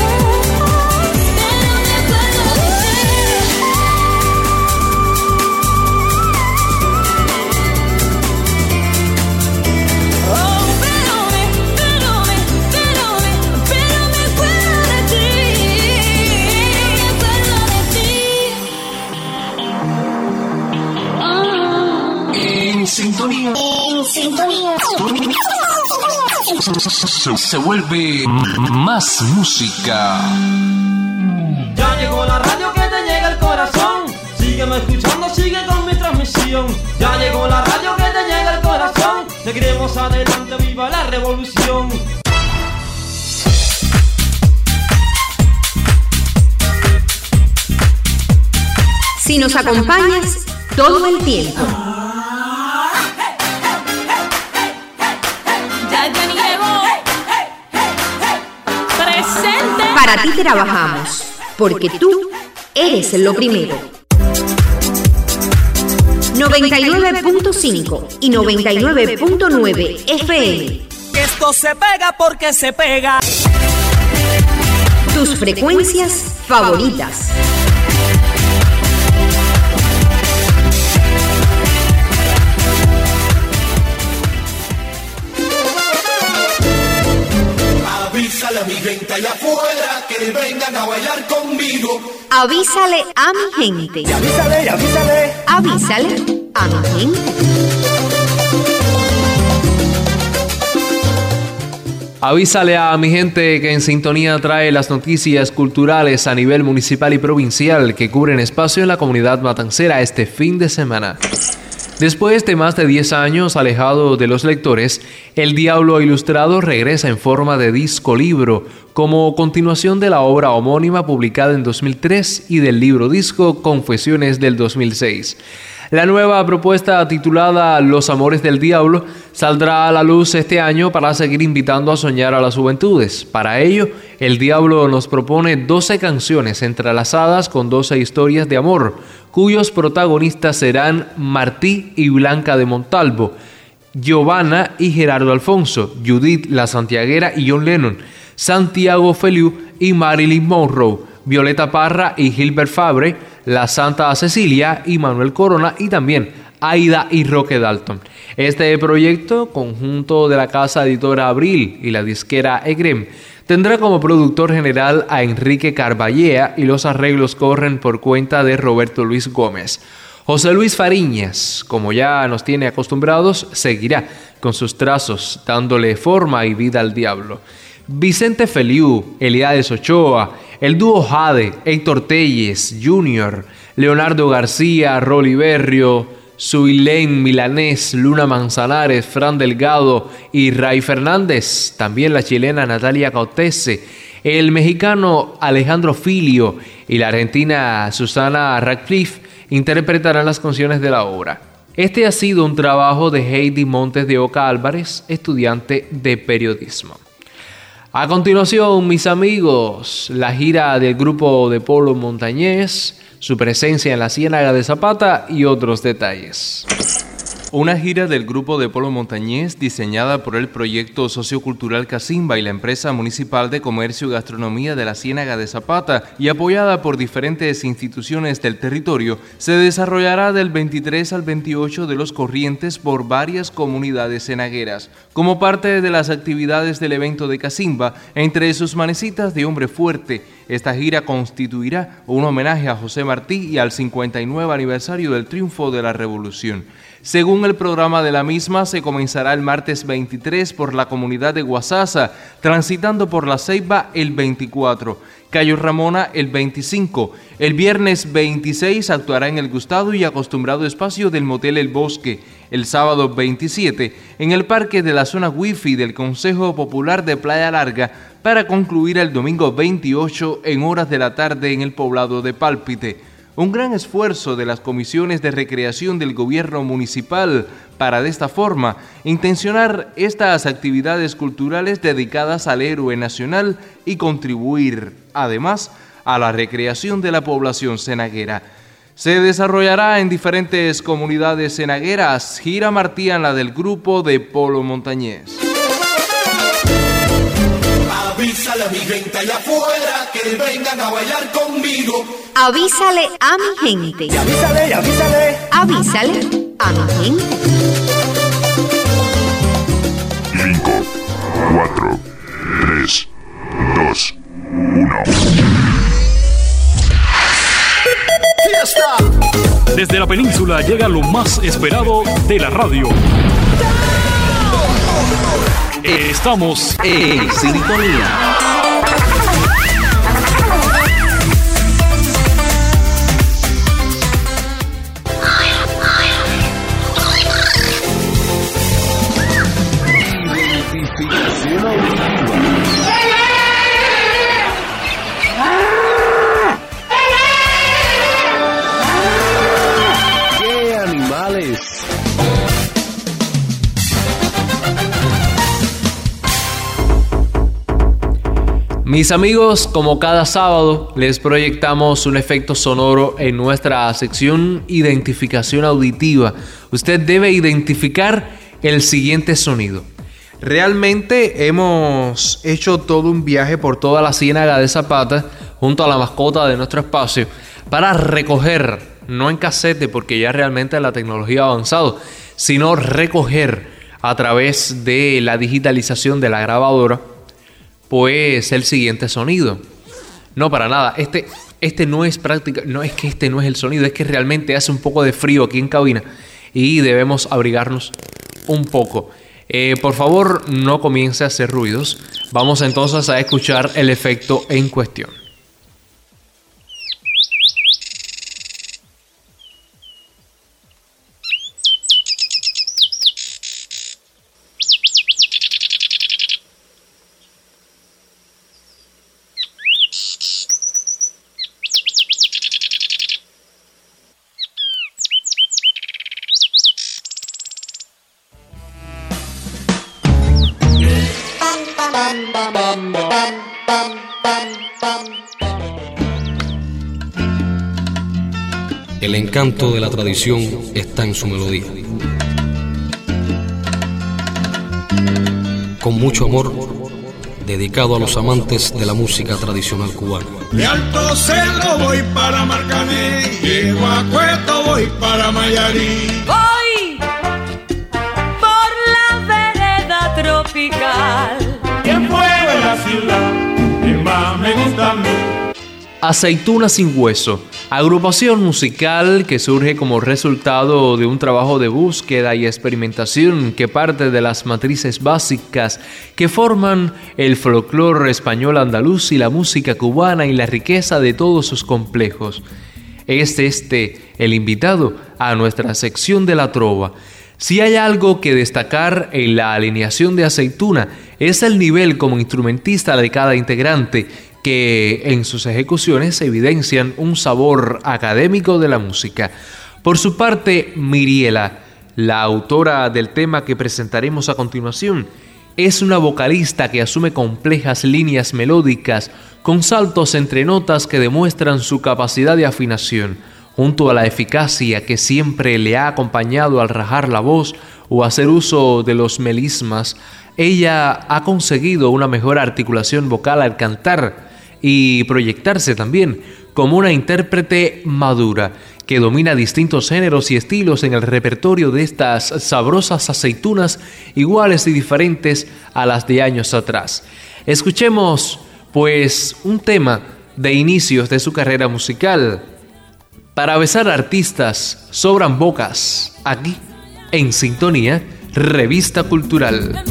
[SPEAKER 16] Pero me acuerdo de ti. Oh, pero me, pero me, pero me, pero me acuerdo de ti. Me acuerdo de ti.
[SPEAKER 1] En sintonía.
[SPEAKER 16] En sintonía.
[SPEAKER 1] Se, se vuelve más música.
[SPEAKER 3] Ya llegó la radio que te llega al corazón. Sígueme escuchando, sigue con mi transmisión. Ya llegó la radio que te llega al corazón. Seguiremos adelante, viva la revolución.
[SPEAKER 9] Si nos acompañas todo el tiempo.
[SPEAKER 10] Ya Jenny llegó. Presente.
[SPEAKER 9] Para ti trabajamos, porque tú eres lo primero. noventa y nueve punto cinco y noventa y nueve punto nueve F M.
[SPEAKER 11] Esto se pega porque se pega.
[SPEAKER 9] Tus frecuencias favoritas.
[SPEAKER 7] Avísale
[SPEAKER 6] a mi gente allá afuera que vengan a bailar conmigo.
[SPEAKER 9] Avísale a mi gente.
[SPEAKER 6] Y avísale, y avísale.
[SPEAKER 9] Avísale a mi gente.
[SPEAKER 1] Avísale a mi gente que en sintonía trae las noticias culturales a nivel municipal y provincial que cubren espacio en la comunidad matancera este fin de semana. Después de más de diez años alejado de los lectores, El Diablo Ilustrado regresa en forma de disco libro, como continuación de la obra homónima publicada en dos mil tres y del libro disco Confesiones del dos mil seis. La nueva propuesta, titulada Los Amores del Diablo, saldrá a la luz este año para seguir invitando a soñar a las juventudes. Para ello, El Diablo nos propone doce canciones entrelazadas con doce historias de amor, cuyos protagonistas serán Martí y Blanca de Montalvo, Giovanna y Gerardo Alfonso, Judith la Santiaguera y John Lennon, Santiago Feliu y Marilyn Monroe, Violeta Parra y Gilbert Fabre, la Santa Cecilia y Manuel Corona, y también Aida y Roque Dalton. Este proyecto, conjunto de la casa editora Abril y la disquera Egrem, tendrá como productor general a Enrique Carballea y los arreglos corren por cuenta de Roberto Luis Gómez. José Luis Fariñas, como ya nos tiene acostumbrados, seguirá con sus trazos, dándole forma y vida al Diablo. Vicente Feliu, Eliades Ochoa, el dúo Jade, Héctor Telles Junior, Leonardo García, Rolly Berrio, Suilén Milanés, Luna Manzanares, Fran Delgado y Ray Fernández, también la chilena Natalia Cautese, el mexicano Alejandro Filio y la argentina Susana Radcliffe interpretarán las canciones de la obra. Este ha sido un trabajo de Heidi Montes de Oca Álvarez, estudiante de periodismo. A continuación, mis amigos, la gira del grupo de Polo Montañés, su presencia en la Ciénaga de Zapata y otros detalles. Una gira del grupo de Polo Montañés diseñada por el proyecto sociocultural Casimba y la empresa municipal de comercio y gastronomía de la Ciénaga de Zapata y apoyada por diferentes instituciones del territorio, se desarrollará del veintitrés al veintiocho de los Corrientes por varias comunidades cenagueras. Como parte de las actividades del evento de Casimba, entre sus manecitas de hombre fuerte, esta gira constituirá un homenaje a José Martí y al cincuenta y nueve aniversario del triunfo de la Revolución. Según el programa de la misma, se comenzará el martes veintitrés por la comunidad de Guasasa, transitando por La Ceiba el veinticuatro, Cayo Ramona el veinticinco. El viernes veintiséis actuará en el gustado y acostumbrado espacio del Motel El Bosque. El sábado veintisiete en el parque de la zona Wi-Fi del Consejo Popular de Playa Larga, para concluir el domingo veintiocho en horas de la tarde en el poblado de Pálpite. Un gran esfuerzo de las comisiones de recreación del gobierno municipal para de esta forma intencionar estas actividades culturales dedicadas al héroe nacional y contribuir, además, a la recreación de la población cenaguera. Se desarrollará en diferentes comunidades cenagueras gira martiana del grupo de Polo Montañés.
[SPEAKER 6] Avísale a mi gente allá afuera que vengan a bailar conmigo.
[SPEAKER 9] Avísale a mi gente.
[SPEAKER 6] Y avísale, y avísale.
[SPEAKER 9] Avísale a mi gente.
[SPEAKER 2] cinco, cuatro, tres, dos, uno.
[SPEAKER 22] ¡Fiesta! Desde la península llega lo más esperado de la radio. Estamos en sintonía.
[SPEAKER 23] ¡Qué animales!
[SPEAKER 1] Mis amigos, como cada sábado, les proyectamos un efecto sonoro en nuestra sección Identificación Auditiva. Usted debe identificar el siguiente sonido. Realmente hemos hecho todo un viaje por toda la Ciénaga de Zapata, junto a la mascota de nuestro espacio, para recoger, no en casete, porque ya realmente la tecnología ha avanzado, sino recoger a través de la digitalización de la grabadora, pues el siguiente sonido. No, para nada, este, este no es práctica, no es que este no es el sonido, es que realmente hace un poco de frío aquí en cabina y debemos abrigarnos un poco. Eh, por favor, no comience a hacer ruidos. Vamos entonces a escuchar el efecto en cuestión.
[SPEAKER 4] El encanto de la tradición está en su melodía. Con mucho amor, dedicado a los amantes de la música tradicional cubana.
[SPEAKER 19] De Alto Cerro voy para Marcané, llego a Cueto voy para Mayarí.
[SPEAKER 16] Voy por la vereda tropical.
[SPEAKER 3] ¿Quién fue de la ciudad? ¿Quién más me gusta a mí?
[SPEAKER 1] Aceituna sin hueso, agrupación musical que surge como resultado de un trabajo de búsqueda y experimentación que parte de las matrices básicas que forman el folclore español andaluz y la música cubana y la riqueza de todos sus complejos. Es este el invitado a nuestra sección de la trova. Si hay algo que destacar en la alineación de Aceituna es el nivel como instrumentista de cada integrante, que en sus ejecuciones evidencian un sabor académico de la música. Por su parte, Miriela, la autora del tema que presentaremos a continuación, es una vocalista que asume complejas líneas melódicas con saltos entre notas que demuestran su capacidad de afinación, junto a la eficacia que siempre le ha acompañado al rajar la voz o hacer uso de los melismas. Ella ha conseguido una mejor articulación vocal al cantar y proyectarse también como una intérprete madura que domina distintos géneros y estilos en el repertorio de estas sabrosas aceitunas iguales y diferentes a las de años atrás. Escuchemos pues un tema de inicios de su carrera musical. Para besar artistas sobran bocas, aquí en Sintonía, Revista Cultural.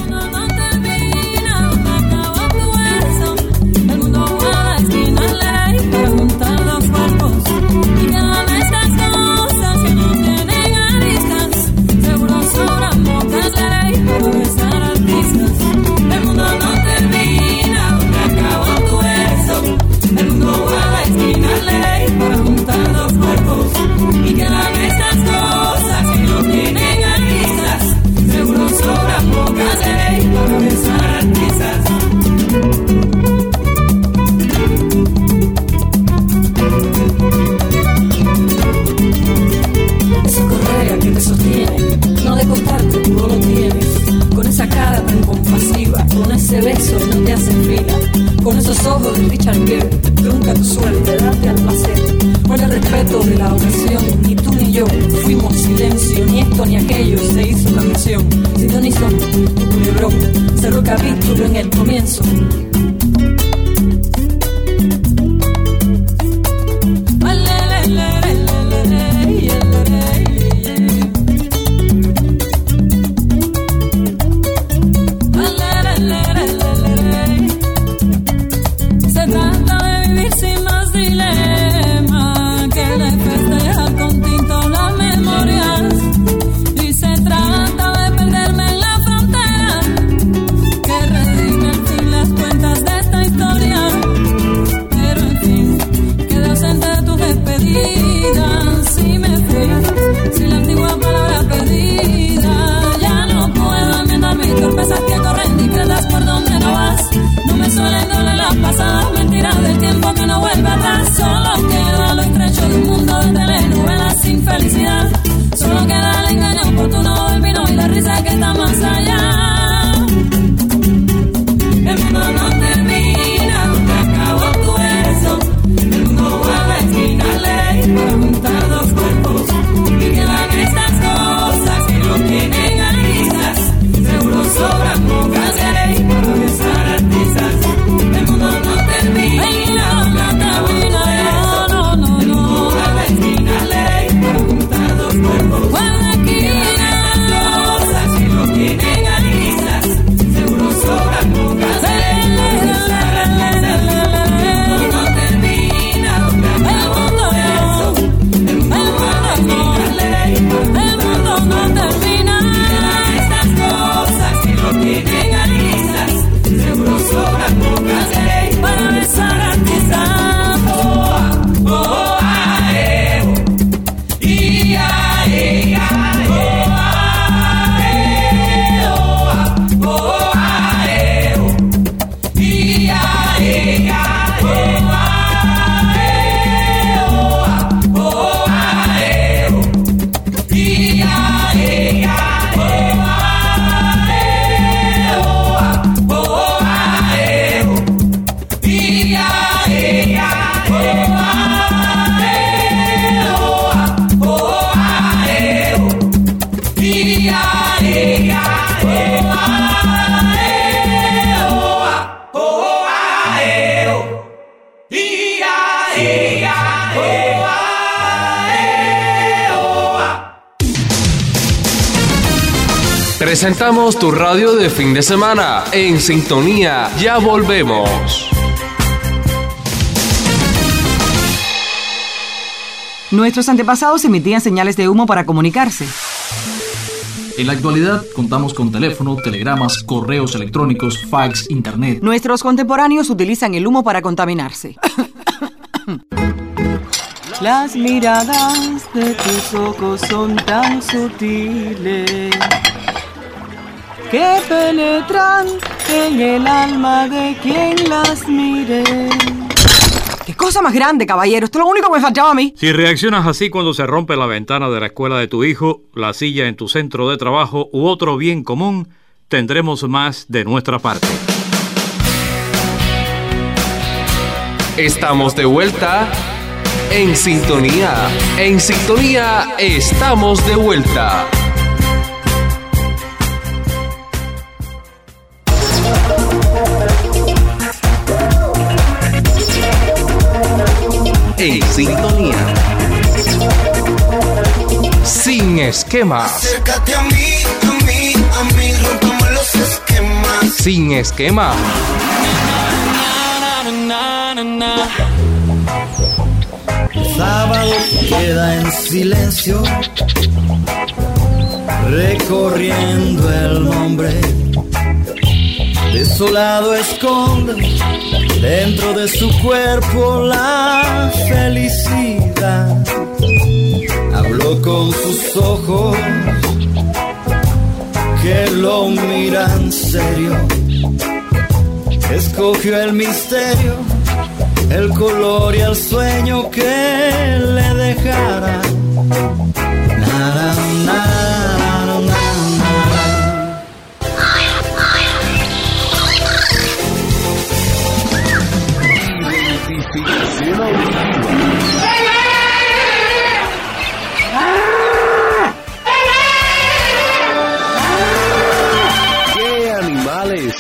[SPEAKER 13] Beso no te hacen fila, con esos ojos de Richard Gere, nunca tu suerte, date al placer, por el respeto de la ocasión, ni tú ni yo fuimos silencio, ni esto ni aquello se hizo la mención, sintonizó tu culebrón, cerró el capítulo en el comienzo.
[SPEAKER 16] Trata de perderme en la frontera, que redime al fin las cuentas de
[SPEAKER 1] Presentamos tu radio de fin de semana. En sintonía, ya volvemos.
[SPEAKER 12] Nuestros antepasados emitían señales de humo para comunicarse.
[SPEAKER 4] En la actualidad contamos con teléfono, telegramas, correos electrónicos, fax, internet.
[SPEAKER 12] Nuestros contemporáneos utilizan el humo para contaminarse. Las miradas de tus ojos son tan sutiles que penetran en el alma de quien las mire. ¡Qué cosa más grande, caballero! Esto es lo único que me faltaba a mí.
[SPEAKER 22] Si reaccionas así cuando se rompe la ventana de la escuela de tu hijo, la silla en tu centro de trabajo u otro bien común, tendremos más de nuestra parte.
[SPEAKER 1] Estamos de vuelta en sintonía. En sintonía estamos de vuelta. En sintonía. Sin esquemas.
[SPEAKER 6] Acércate a mí, a mí, a mí, rompamos los esquemas.
[SPEAKER 1] Sin esquemas.
[SPEAKER 20] El sábado queda en silencio, recorriendo el nombre. Desolado esconde dentro de su cuerpo la felicidad. Habló con sus ojos que lo miran serio. Escogió el misterio, el color y el sueño que le dejara. Nada, nada, nada.
[SPEAKER 6] ¡Qué animales!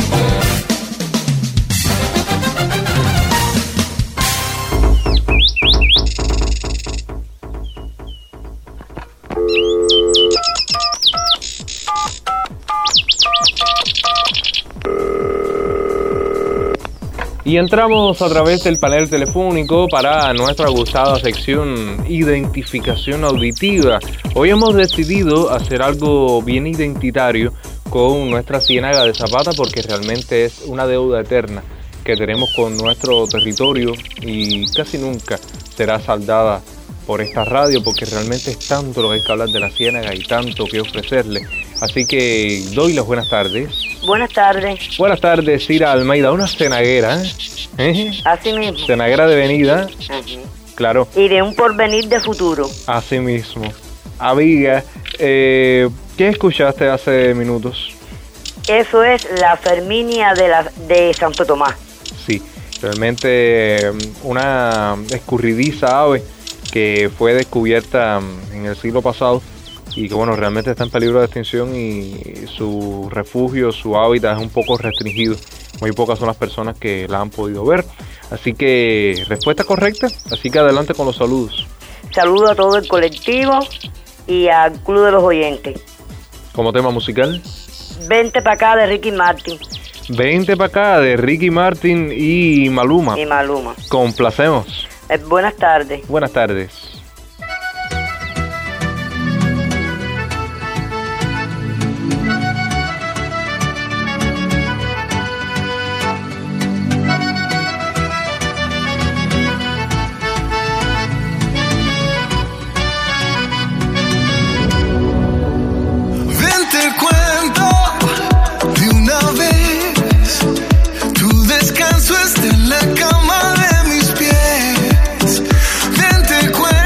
[SPEAKER 1] Y entramos a través del panel telefónico para nuestra gustada sección Identificación Auditiva. Hoy hemos decidido hacer algo bien identitario con nuestra Ciénaga de Zapata porque realmente es una deuda eterna que tenemos con nuestro territorio y casi nunca será saldada por esta radio porque realmente es tanto lo que hay que hablar de la Ciénaga y tanto que ofrecerle. Así que doy las buenas tardes.
[SPEAKER 21] Buenas tardes.
[SPEAKER 1] Buenas tardes, Cira Almeida, una cenaguera, ¿eh?
[SPEAKER 21] Así mismo.
[SPEAKER 1] Cenaguera de venida,
[SPEAKER 21] Ajá.
[SPEAKER 1] Claro.
[SPEAKER 21] Y de un porvenir de futuro.
[SPEAKER 1] Así mismo. Amiga, eh, ¿qué escuchaste hace minutos?
[SPEAKER 21] Eso es la Ferminia de, la, de Santo Tomás.
[SPEAKER 1] Sí, realmente una escurridiza ave que fue descubierta en el siglo pasado y que bueno, realmente está en peligro de extinción y su refugio, su hábitat es un poco restringido. Muy pocas son las personas que la han podido ver. Así que, respuesta correcta, así que adelante con los saludos.
[SPEAKER 21] Saludo a todo el colectivo y al Club de los Oyentes.
[SPEAKER 1] Como tema musical,
[SPEAKER 21] Vente pa' acá de Ricky Martin.
[SPEAKER 1] Vente pa' acá de Ricky Martin y Maluma.
[SPEAKER 21] Y Maluma.
[SPEAKER 1] Complacemos.
[SPEAKER 21] Eh, buenas tardes.
[SPEAKER 1] Buenas tardes.
[SPEAKER 6] Descanso está en la cama de mis pies. Ven, te cuento.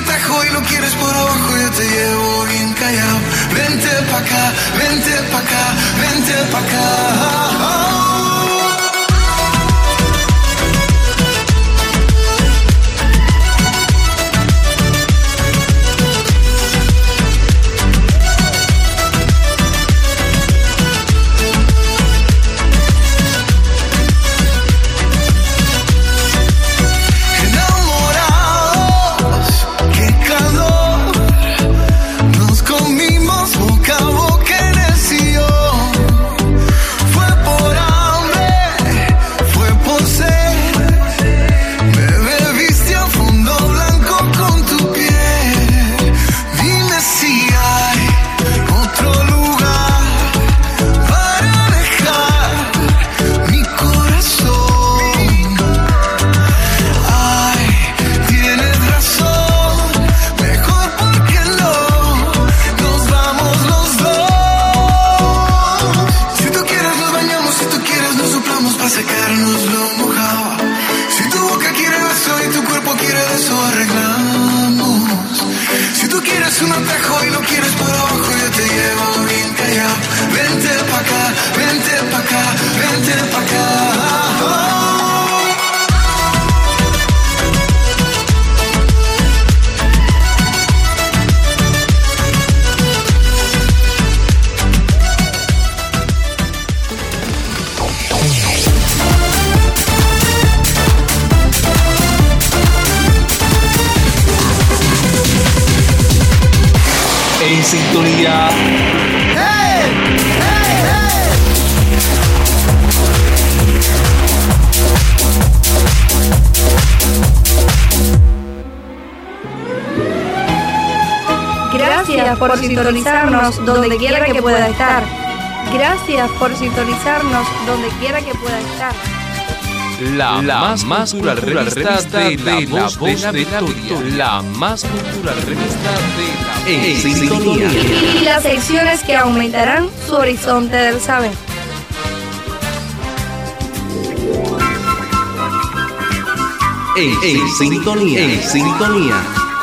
[SPEAKER 6] atajo y lo quieres por abajo, yo te llevo bien callado. Vente pa' acá, vente pa' acá, vente pa' acá.
[SPEAKER 1] En sintonía.
[SPEAKER 6] ¡Hey! ¡Hey!
[SPEAKER 14] ¡Hey! Gracias por sintonizarnos donde quiera que pueda estar. Gracias por sintonizarnos donde quiera que pueda estar.
[SPEAKER 1] La, la más, más cultural revista, revista de, de la voz de la Victoria. La más cultural revista de la En Sintonía.
[SPEAKER 14] Y las secciones que aumentarán su horizonte del saber.
[SPEAKER 1] En, en Sintonía. En Sintonía.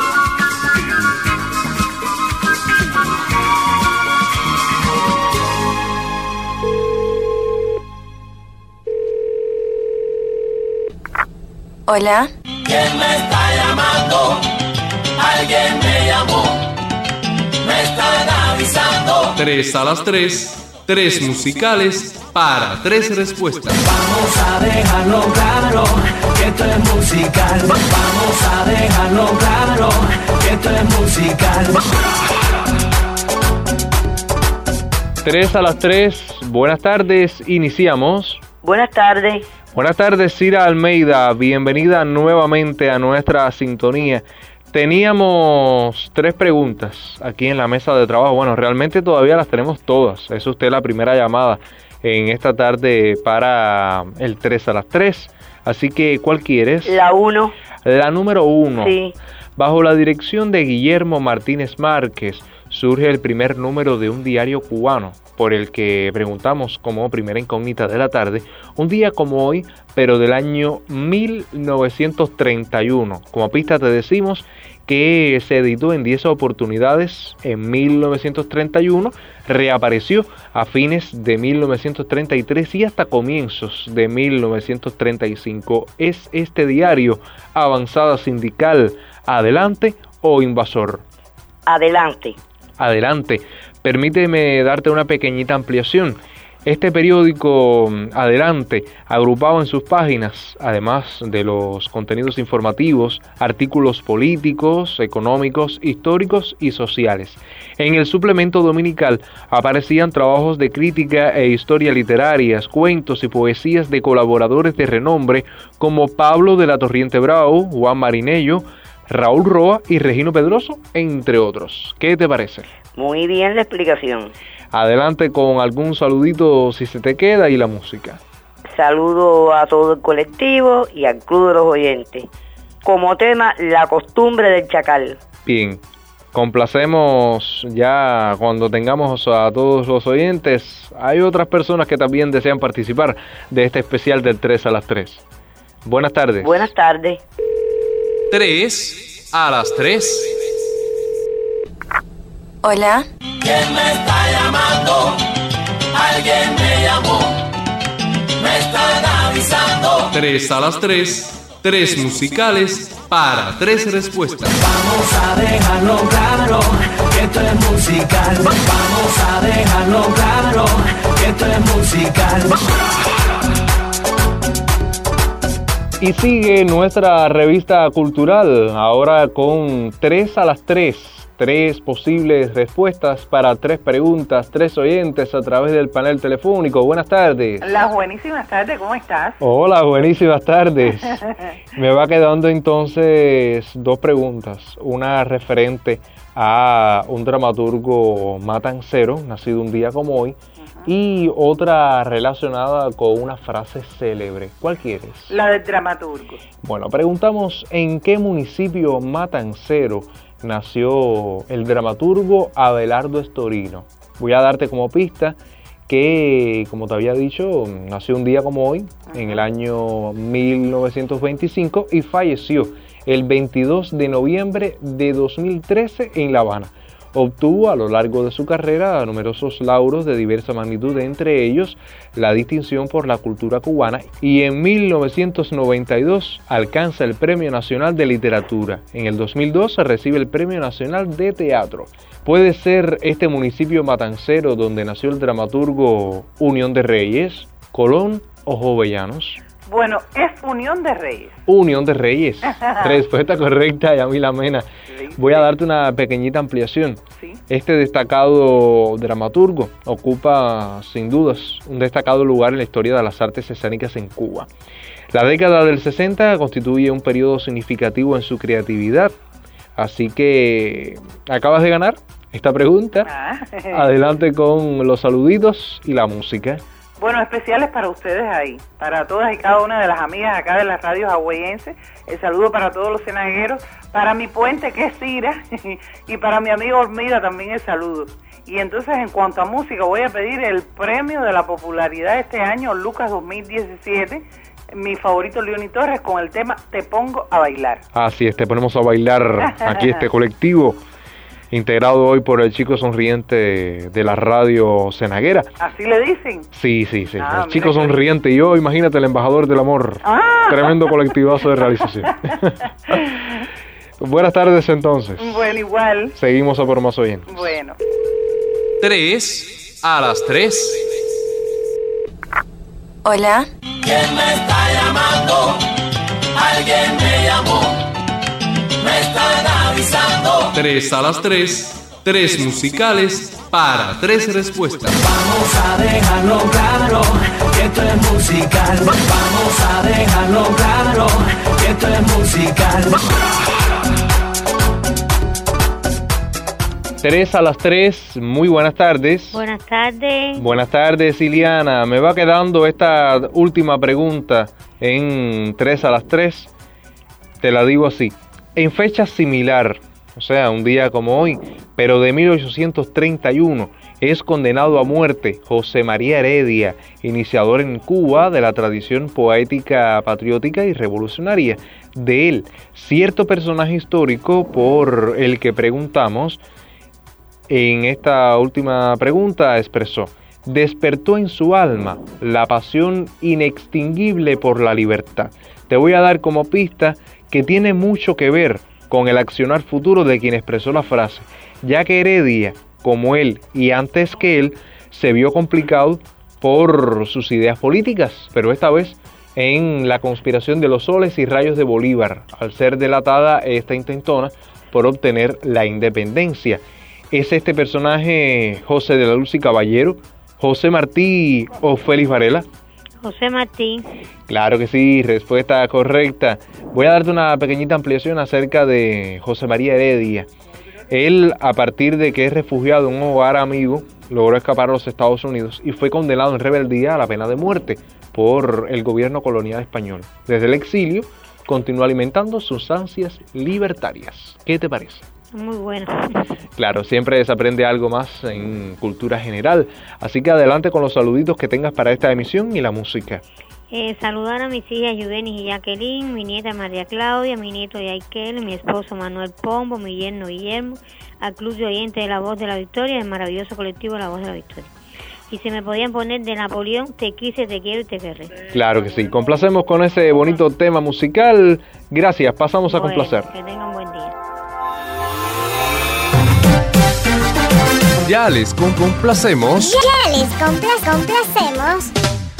[SPEAKER 14] Hola.
[SPEAKER 6] ¿Quién me está llamando? Alguien me llamó. Me están avisando.
[SPEAKER 1] Tres a las tres. Tres musicales para tres respuestas.
[SPEAKER 6] Vamos a dejarlo claro que esto es musical. Vamos a dejarlo claro que esto es musical.
[SPEAKER 1] Tres a las tres. Buenas tardes. Iniciamos.
[SPEAKER 21] Buenas tardes.
[SPEAKER 1] Buenas tardes, Cira Almeida. Bienvenida nuevamente a nuestra sintonía. Teníamos tres preguntas aquí en la mesa de trabajo. Bueno, realmente todavía las tenemos todas. Es usted la primera llamada en esta tarde para el tres a las tres. Así que, ¿cuál quieres?
[SPEAKER 21] La uno.
[SPEAKER 1] La número uno.
[SPEAKER 21] Sí.
[SPEAKER 1] Bajo la dirección de Guillermo Martínez Márquez, surge el primer número de un diario cubano, por el que preguntamos como primera incógnita de la tarde, un día como hoy, pero del año mil novecientos treinta y uno. Como pista te decimos que se editó en diez oportunidades en mil novecientos treinta y uno, reapareció a fines de mil novecientos treinta y tres y hasta comienzos de mil novecientos treinta y cinco. ¿Es este diario Avanzada Sindical, Adelante o Invasor?
[SPEAKER 21] Adelante.
[SPEAKER 1] Adelante. Permíteme darte una pequeñita ampliación. Este periódico Adelante agrupaba en sus páginas, además de los contenidos informativos, artículos políticos, económicos, históricos y sociales. En el suplemento dominical aparecían trabajos de crítica e historia literarias, cuentos y poesías de colaboradores de renombre como Pablo de la Torriente Bravo, Juan Marinello, Raúl Roa y Regino Pedroso, entre otros. ¿Qué te parece?
[SPEAKER 21] Muy bien la explicación.
[SPEAKER 1] Adelante con algún saludito si se te queda y la música.
[SPEAKER 21] Saludo a todo el colectivo y al Club de los Oyentes. Como tema, la costumbre del chacal.
[SPEAKER 1] Bien, complacemos ya cuando tengamos a todos los oyentes. Hay otras personas que también desean participar de este especial del tres a las tres. Buenas tardes.
[SPEAKER 21] Buenas tardes.
[SPEAKER 1] tres a las tres.
[SPEAKER 15] Hola.
[SPEAKER 6] ¿Quién me está llamando? Alguien me llamó. Me están avisando.
[SPEAKER 1] Tres a las tres, tres musicales para tres respuestas.
[SPEAKER 6] Vamos a dejarlo claro que esto es musical. Vamos a dejarlo claro que esto es musical.
[SPEAKER 1] Y sigue nuestra revista cultural, ahora con tres a las tres. Tres posibles respuestas para tres preguntas, tres oyentes a través del panel telefónico. Buenas tardes.
[SPEAKER 17] Las buenísimas tardes, ¿cómo estás?
[SPEAKER 1] Hola, buenísimas tardes. Me va quedando entonces dos preguntas. Una referente a un dramaturgo matancero, nacido un día como hoy, uh-huh. y otra relacionada con una frase célebre. ¿Cuál quieres?
[SPEAKER 17] La del dramaturgo.
[SPEAKER 1] Bueno, preguntamos en qué municipio matancero nació el dramaturgo Abelardo Estorino. Voy a darte como pista que, como te había dicho, nació un día como hoy, uh-huh. en el año mil novecientos veinticinco, y falleció el veintidós de noviembre de dos mil trece en La Habana. Obtuvo a lo largo de su carrera numerosos lauros de diversa magnitud, entre ellos la distinción por la cultura cubana, y en mil novecientos noventa y dos alcanza el Premio Nacional de Literatura. En el dos mil dos recibe el Premio Nacional de Teatro. ¿Puede ser este municipio matancero donde nació el dramaturgo Unión de Reyes, Colón o Jovellanos?
[SPEAKER 17] Bueno, es Unión de Reyes.
[SPEAKER 1] Unión de Reyes. Respuesta correcta, Yamila Mena. Sí, Voy a darte una pequeñita ampliación. Sí. Este destacado dramaturgo ocupa, sin dudas, un destacado lugar en la historia de las artes escénicas en Cuba. La década del sesenta constituye un periodo significativo en su creatividad. Así que acabas de ganar esta pregunta. Ah. Adelante con los saluditos y la música.
[SPEAKER 17] Bueno, especiales para ustedes ahí, para todas y cada una de las amigas acá de las radios agüeyenses. El saludo para todos los cenagueros, para mi puente que es Cira, y para mi amigo Hormida también el saludo. Y entonces, en cuanto a música, voy a pedir el premio de la popularidad de este año, Lucas dos mil diecisiete, mi favorito Leoni Torres, con el tema Te Pongo a Bailar.
[SPEAKER 1] Así es, te ponemos a bailar aquí este colectivo, integrado hoy por el chico sonriente de la radio cenaguera.
[SPEAKER 17] ¿Así le dicen?
[SPEAKER 1] Sí, sí, sí. Ah, el chico sonriente y yo, imagínate, el embajador del amor. Ah. Tremendo colectivazo de realización. Buenas tardes, entonces.
[SPEAKER 17] Bueno, igual.
[SPEAKER 1] Seguimos a por más oyentes.
[SPEAKER 17] Bueno.
[SPEAKER 1] Tres a las tres.
[SPEAKER 15] Hola.
[SPEAKER 6] ¿Quién me está llamando? Alguien me llamó. Me están avisando.
[SPEAKER 1] Tres a las tres, tres musicales para tres respuestas.
[SPEAKER 6] Vamos a dejarlo claro que esto es musical. Vamos a dejarlo claro que esto es musical.
[SPEAKER 1] Tres a las tres, muy buenas tardes.
[SPEAKER 23] Buenas tardes.
[SPEAKER 1] Buenas tardes, Iliana. Me va quedando esta última pregunta en tres a las tres. Te la digo así. En fecha similar, o sea, un día como hoy, pero de mil ochocientos treinta y uno, es condenado a muerte José María Heredia, iniciador en Cuba de la tradición poética, patriótica y revolucionaria. De él, cierto personaje histórico por el que preguntamos, en esta última pregunta expresó: despertó en su alma la pasión inextinguible por la libertad. Te voy a dar como pista que tiene mucho que ver con el accionar futuro de quien expresó la frase, ya que Heredia, como él y antes que él, se vio complicado por sus ideas políticas, pero esta vez en la conspiración de los soles y rayos de Bolívar, al ser delatada esta intentona por obtener la independencia. ¿Es este personaje José de la Luz y Caballero, José Martí o Félix Varela?
[SPEAKER 23] José Martí.
[SPEAKER 1] Claro que sí, respuesta correcta. Voy a darte una pequeñita ampliación acerca de José María Heredia. Él, a partir de que es refugiado en un hogar amigo, logró escapar a los Estados Unidos y fue condenado en rebeldía a la pena de muerte por el gobierno colonial español. Desde el exilio, continuó alimentando sus ansias libertarias. ¿Qué te parece?
[SPEAKER 23] Muy bueno.
[SPEAKER 1] Claro, siempre se aprende algo más en cultura general. Así que adelante con los saluditos que tengas para esta emisión y la música.
[SPEAKER 23] Eh, saludar a mis hijas Yudenis y Jacqueline, mi nieta María Claudia, mi nieto Yaikel, mi esposo Manuel Pombo, mi yerno Guillermo, al club de oyentes de La Voz de la Victoria, el maravilloso colectivo La Voz de la Victoria. Y si me podían poner de Napoleón, te quise, te quiero y te querré.
[SPEAKER 1] Claro que sí. Complacemos con ese bonito tema musical. Gracias, pasamos a
[SPEAKER 23] Bueno,
[SPEAKER 1] complacer.
[SPEAKER 23] que tengan buen día.
[SPEAKER 1] Ya les com- complacemos.
[SPEAKER 5] Ya les compla- complacemos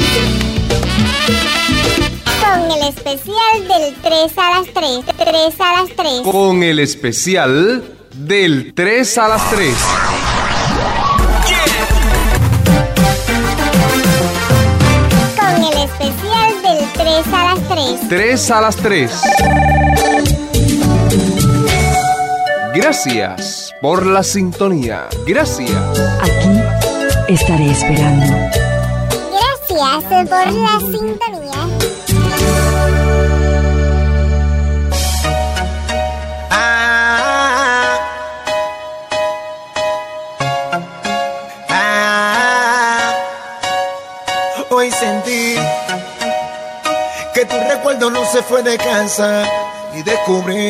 [SPEAKER 5] con el especial del tres a las tres. tres a las tres.
[SPEAKER 1] Con el especial del tres a las tres.
[SPEAKER 5] Con el especial del tres a las tres.
[SPEAKER 1] tres a las tres. Gracias por la sintonía. Gracias.
[SPEAKER 15] Aquí estaré esperando.
[SPEAKER 5] Gracias por la sintonía.
[SPEAKER 18] Ah, ah, hoy sentí que tu recuerdo no se fue de casa y descubrí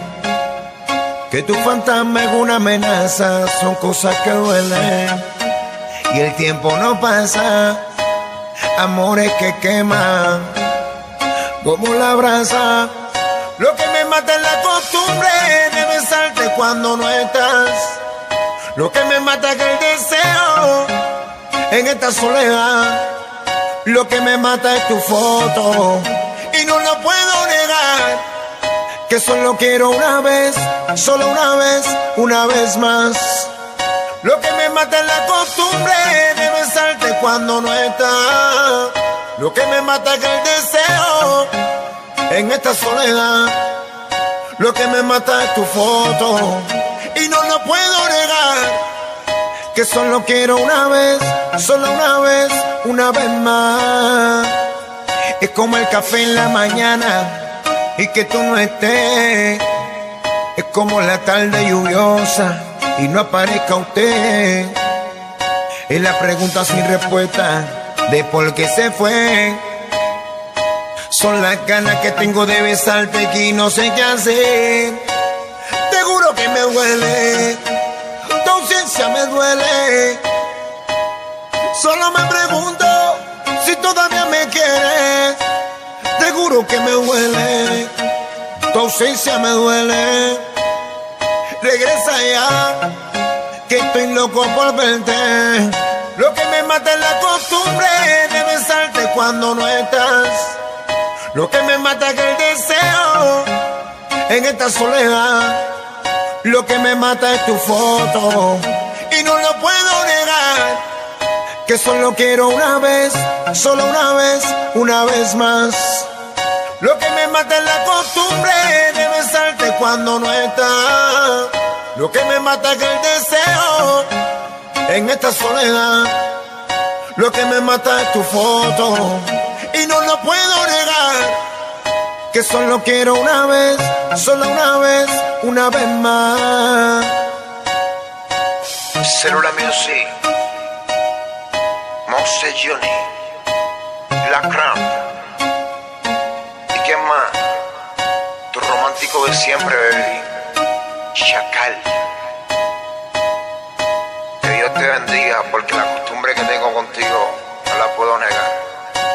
[SPEAKER 18] que tu fantasma es una amenaza. Son cosas que duelen y el tiempo no pasa. Amores que queman como la brasa. Lo que me mata es la costumbre de besarte cuando no estás. Lo que me mata es el deseo en esta soledad. Lo que me mata es tu foto y no lo puedo negar. Que solo quiero una vez, solo una vez, una vez más. Lo que me mata es la costumbre de besarte cuando no estás. Lo que me mata es el deseo en esta soledad. Lo que me mata es tu foto y no lo puedo negar. Que solo quiero una vez, solo una vez, una vez más. Es como el café en la mañana y que tú no estés. Es como la tarde lluviosa y no aparezca usted. Es la pregunta sin respuesta de por qué se fue. Son las ganas que tengo de besarte y no sé qué hacer. Te juro que me duele, tu ausencia me duele. Solo me pregunto si todavía me quieres. Te juro que me duele, tu ausencia me duele. Regresa ya, que estoy loco por verte. Lo que me mata es la costumbre de besarte cuando no estás. Lo que me mata es el deseo en esta soledad. Lo que me mata es tu foto y no lo puedo negar. Que solo quiero una vez, solo una vez, una vez más. Lo que me mata es la costumbre de besarte cuando no estás. Lo que me mata es el deseo en esta soledad. Lo que me mata es tu foto y no lo puedo negar. Que solo quiero una vez, solo una vez, una vez más.
[SPEAKER 2] Célula Music, Monse Johnny, La Cram. ¿Y quién más? Tu romántico de siempre, baby, Chacal. Que Dios te bendiga, porque la costumbre que tengo contigo no la puedo negar.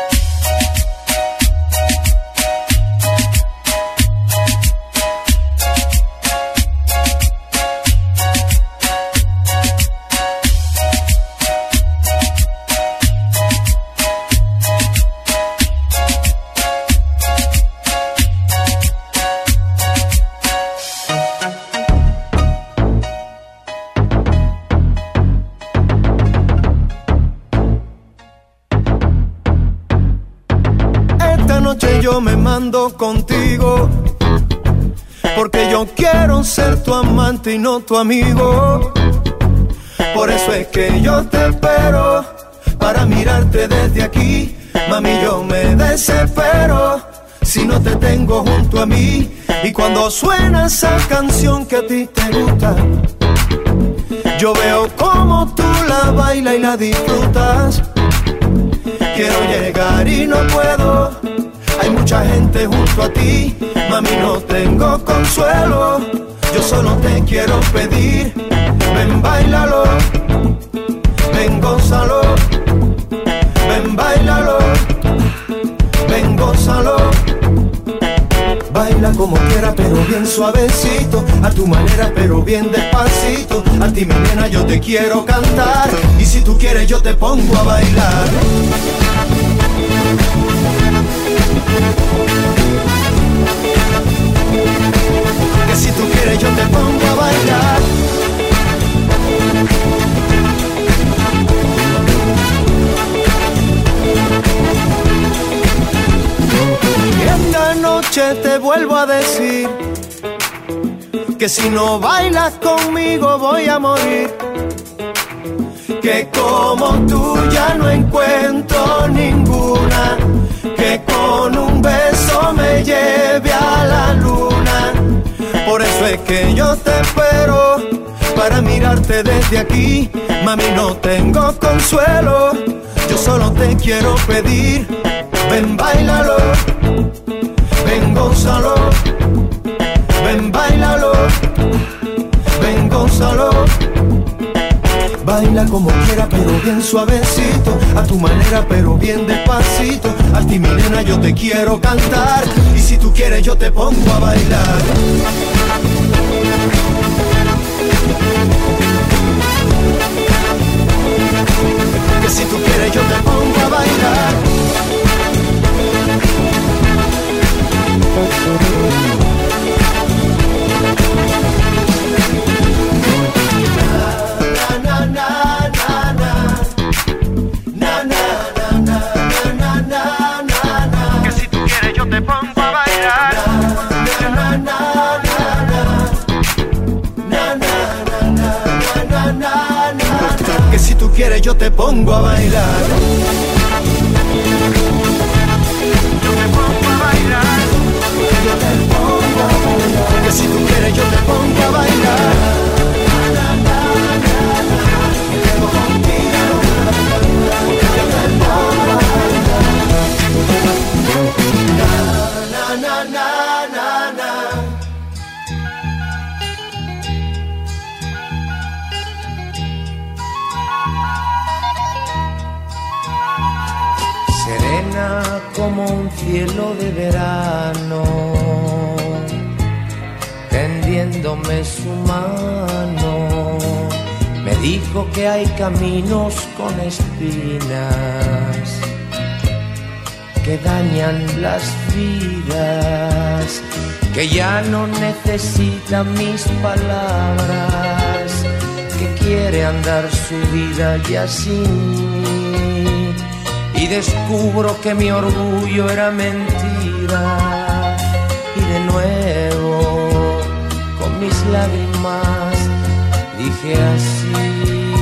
[SPEAKER 18] Yo me mando contigo porque yo quiero ser tu amante y no tu amigo. Por eso es que yo te espero para mirarte desde aquí. Mami, yo me desespero si no te tengo junto a mí. Y cuando suena esa canción que a ti te gusta, yo veo como tú la bailas y la disfrutas.
[SPEAKER 20] quiero llegar y no puedo. Hay mucha gente junto a ti, mami, no tengo consuelo. Yo solo te quiero pedir, ven, báilalo, ven, gózalo, ven, báilalo, ven, gózalo. Baila como quiera pero bien suavecito, a tu manera pero bien despacito. A ti mi nena yo te quiero cantar, y si tú quieres yo te pongo a bailar. Que si tú quieres yo te pongo a bailar. Esta noche te vuelvo a decir que si no bailas conmigo voy a morir. Que como tú ya no encuentro ninguna, que con un beso me lleve a la luna. Por eso es que yo te espero, para mirarte desde aquí. Mami, no tengo consuelo, yo solo te quiero pedir, ven, báilalo, ven, gózalo, ven, báilalo, ven, gózalo. Baila como quiera pero bien suavecito, a tu manera pero bien despacito. A ti mi nena yo te quiero cantar, y si tú quieres yo te pongo a bailar. Que si tú quieres yo te pongo a bailar. Que si tú quieres yo te pongo a bailar. Que si tú quieres yo te pongo a bailar. Yo te pongo a bailar. Yo te pongo a bailar. Que si tú quieres yo te pongo a bailar. Me quedo contigo. Yo te pongo a bailar. Na, na, na, na, na. Serena como un cielo de verano, tendiéndome su mano, me dijo que hay caminos con espinas que dañan las vidas, que ya no necesita mis palabras, que quiere andar su vida ya sin mí. Y descubro que mi orgullo era mentira, y de nuevo con mis lágrimas dije así: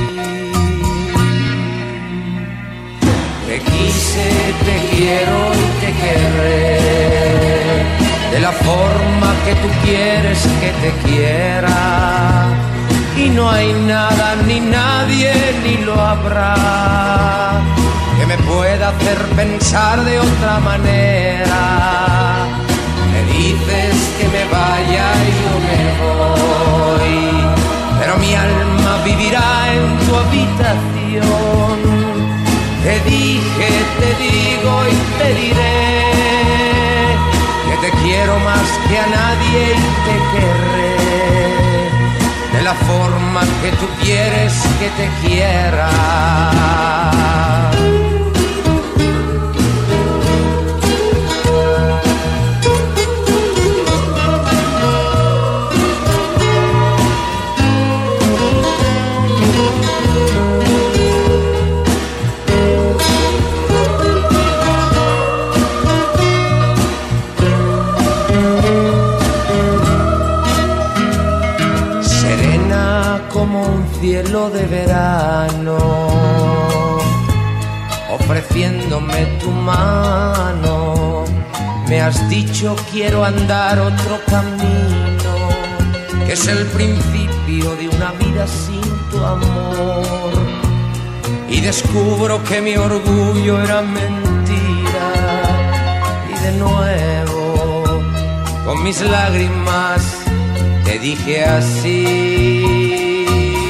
[SPEAKER 20] te quise, te quiero y te querré de la forma que tú quieres que te quiera, y no hay nada ni nadie ni lo habrá que me pueda hacer pensar de otra manera. Me dices que me vaya y yo me voy, pero mi alma vivirá en tu habitación. Te dije, te digo y te diré que te quiero más que a nadie y te querré de la forma que tú quieres que te quiera. Cielo de verano, ofreciéndome tu mano, me has dicho quiero andar otro camino, que es el principio de una vida sin tu amor.
[SPEAKER 8] y descubro que mi orgullo era mentira. Y de nuevo, con mis lágrimas, te dije así: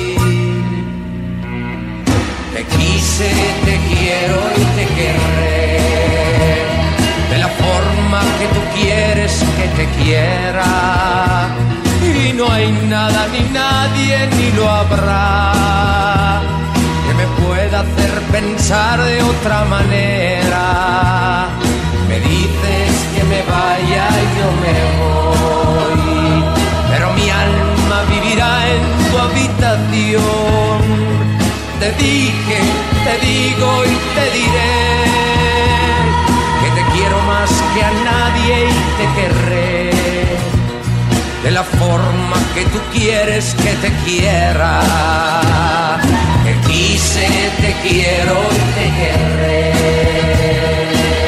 [SPEAKER 8] te quise, te quiero y te querré de la forma que tú quieres que te quiera. Y no hay nada ni nadie ni lo habrá que me pueda hacer pensar de otra manera. Me dices que me vaya y yo me voy, pero mi alma vivirá en tu habitación. Te dije, te digo y te diré que te quiero más que a nadie y te querré de la forma que tú quieres que te quiera. Te quise, te quiero y te querré.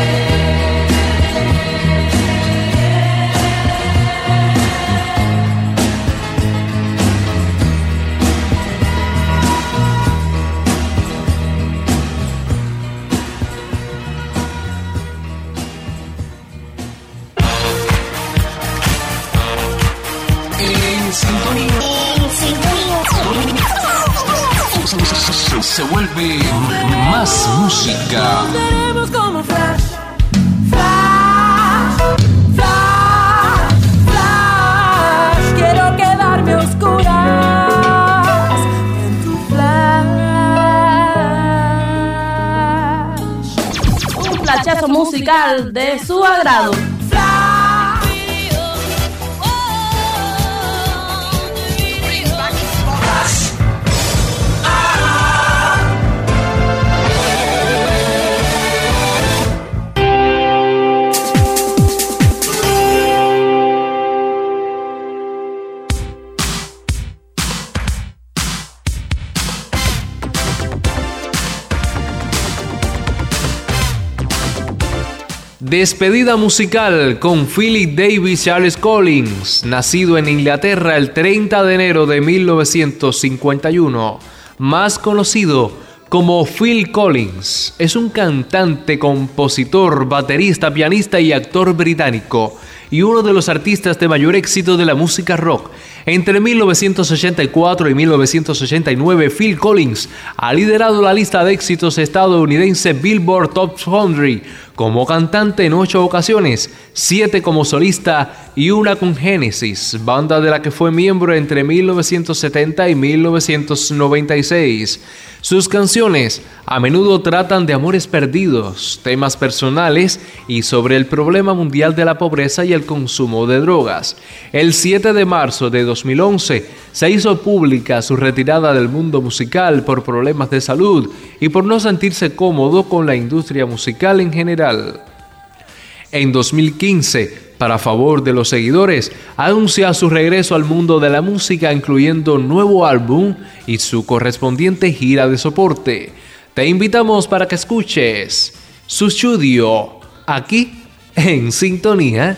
[SPEAKER 1] Se vuelve más música.
[SPEAKER 16] Seremos como flash, flash, flash, flash. Quiero quedarme a oscuras en tu flash.
[SPEAKER 14] Un flashazo musical de su agrado.
[SPEAKER 1] Despedida musical con Philip Davis Charles Collins, nacido en Inglaterra el treinta de enero de mil novecientos cincuenta y uno, más conocido como Phil Collins. Es un cantante, compositor, baterista, pianista y actor británico, y uno de los artistas de mayor éxito de la música rock. Entre mil novecientos ochenta y cuatro y mil novecientos ochenta y nueve, Phil Collins ha liderado la lista de éxitos estadounidense Billboard Top cien como cantante en ocho ocasiones, siete como solista y una con Genesis, banda de la que fue miembro entre mil novecientos setenta y mil novecientos noventa y seis. Sus canciones a menudo tratan de amores perdidos, temas personales y sobre el problema mundial de la pobreza y el consumo de drogas. El siete de marzo de dos mil once se hizo pública su retirada del mundo musical por problemas de salud y por no sentirse cómodo con la industria musical en general. En dos mil quince, para favor de los seguidores, anuncia su regreso al mundo de la música, incluyendo nuevo álbum y su correspondiente gira de soporte. Te invitamos para que escuches su estudio aquí en Sintonía.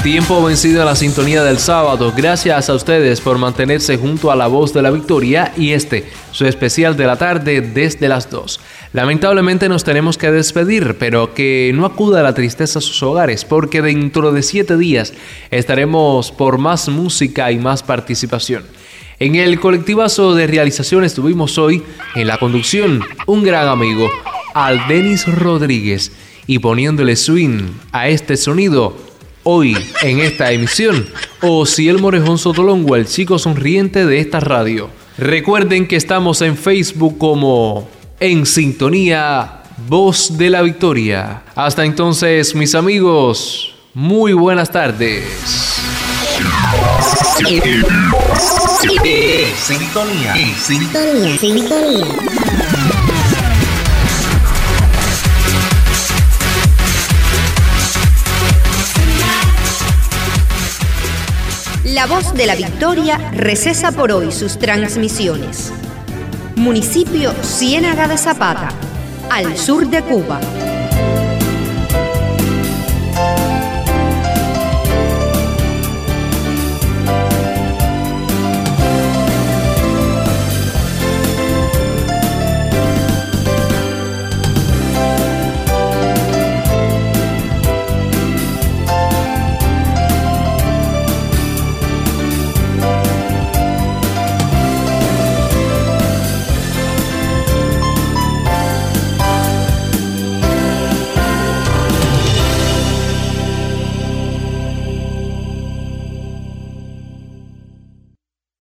[SPEAKER 1] Tiempo vencido a la sintonía del sábado. Gracias a ustedes por mantenerse junto a la voz de la victoria y este, su especial de la tarde desde las dos. Lamentablemente nos tenemos que despedir, pero que no acuda la tristeza a sus hogares, porque dentro de siete días estaremos por más música y más participación. En el colectivazo de realización estuvimos hoy en la conducción un gran amigo, Aldenis Rodríguez, y poniéndole swing a este sonido, hoy en esta emisión, Osiel Morejón Sotolongo, el chico sonriente de esta radio. Recuerden que estamos en Facebook como En Sintonía, Voz de la Victoria. Hasta entonces, mis amigos, muy buenas tardes.
[SPEAKER 2] Sintonía, sintonía, sintonía.
[SPEAKER 9] La Voz de la Victoria recesa por hoy sus transmisiones. Municipio Ciénaga de Zapata, al sur de Cuba.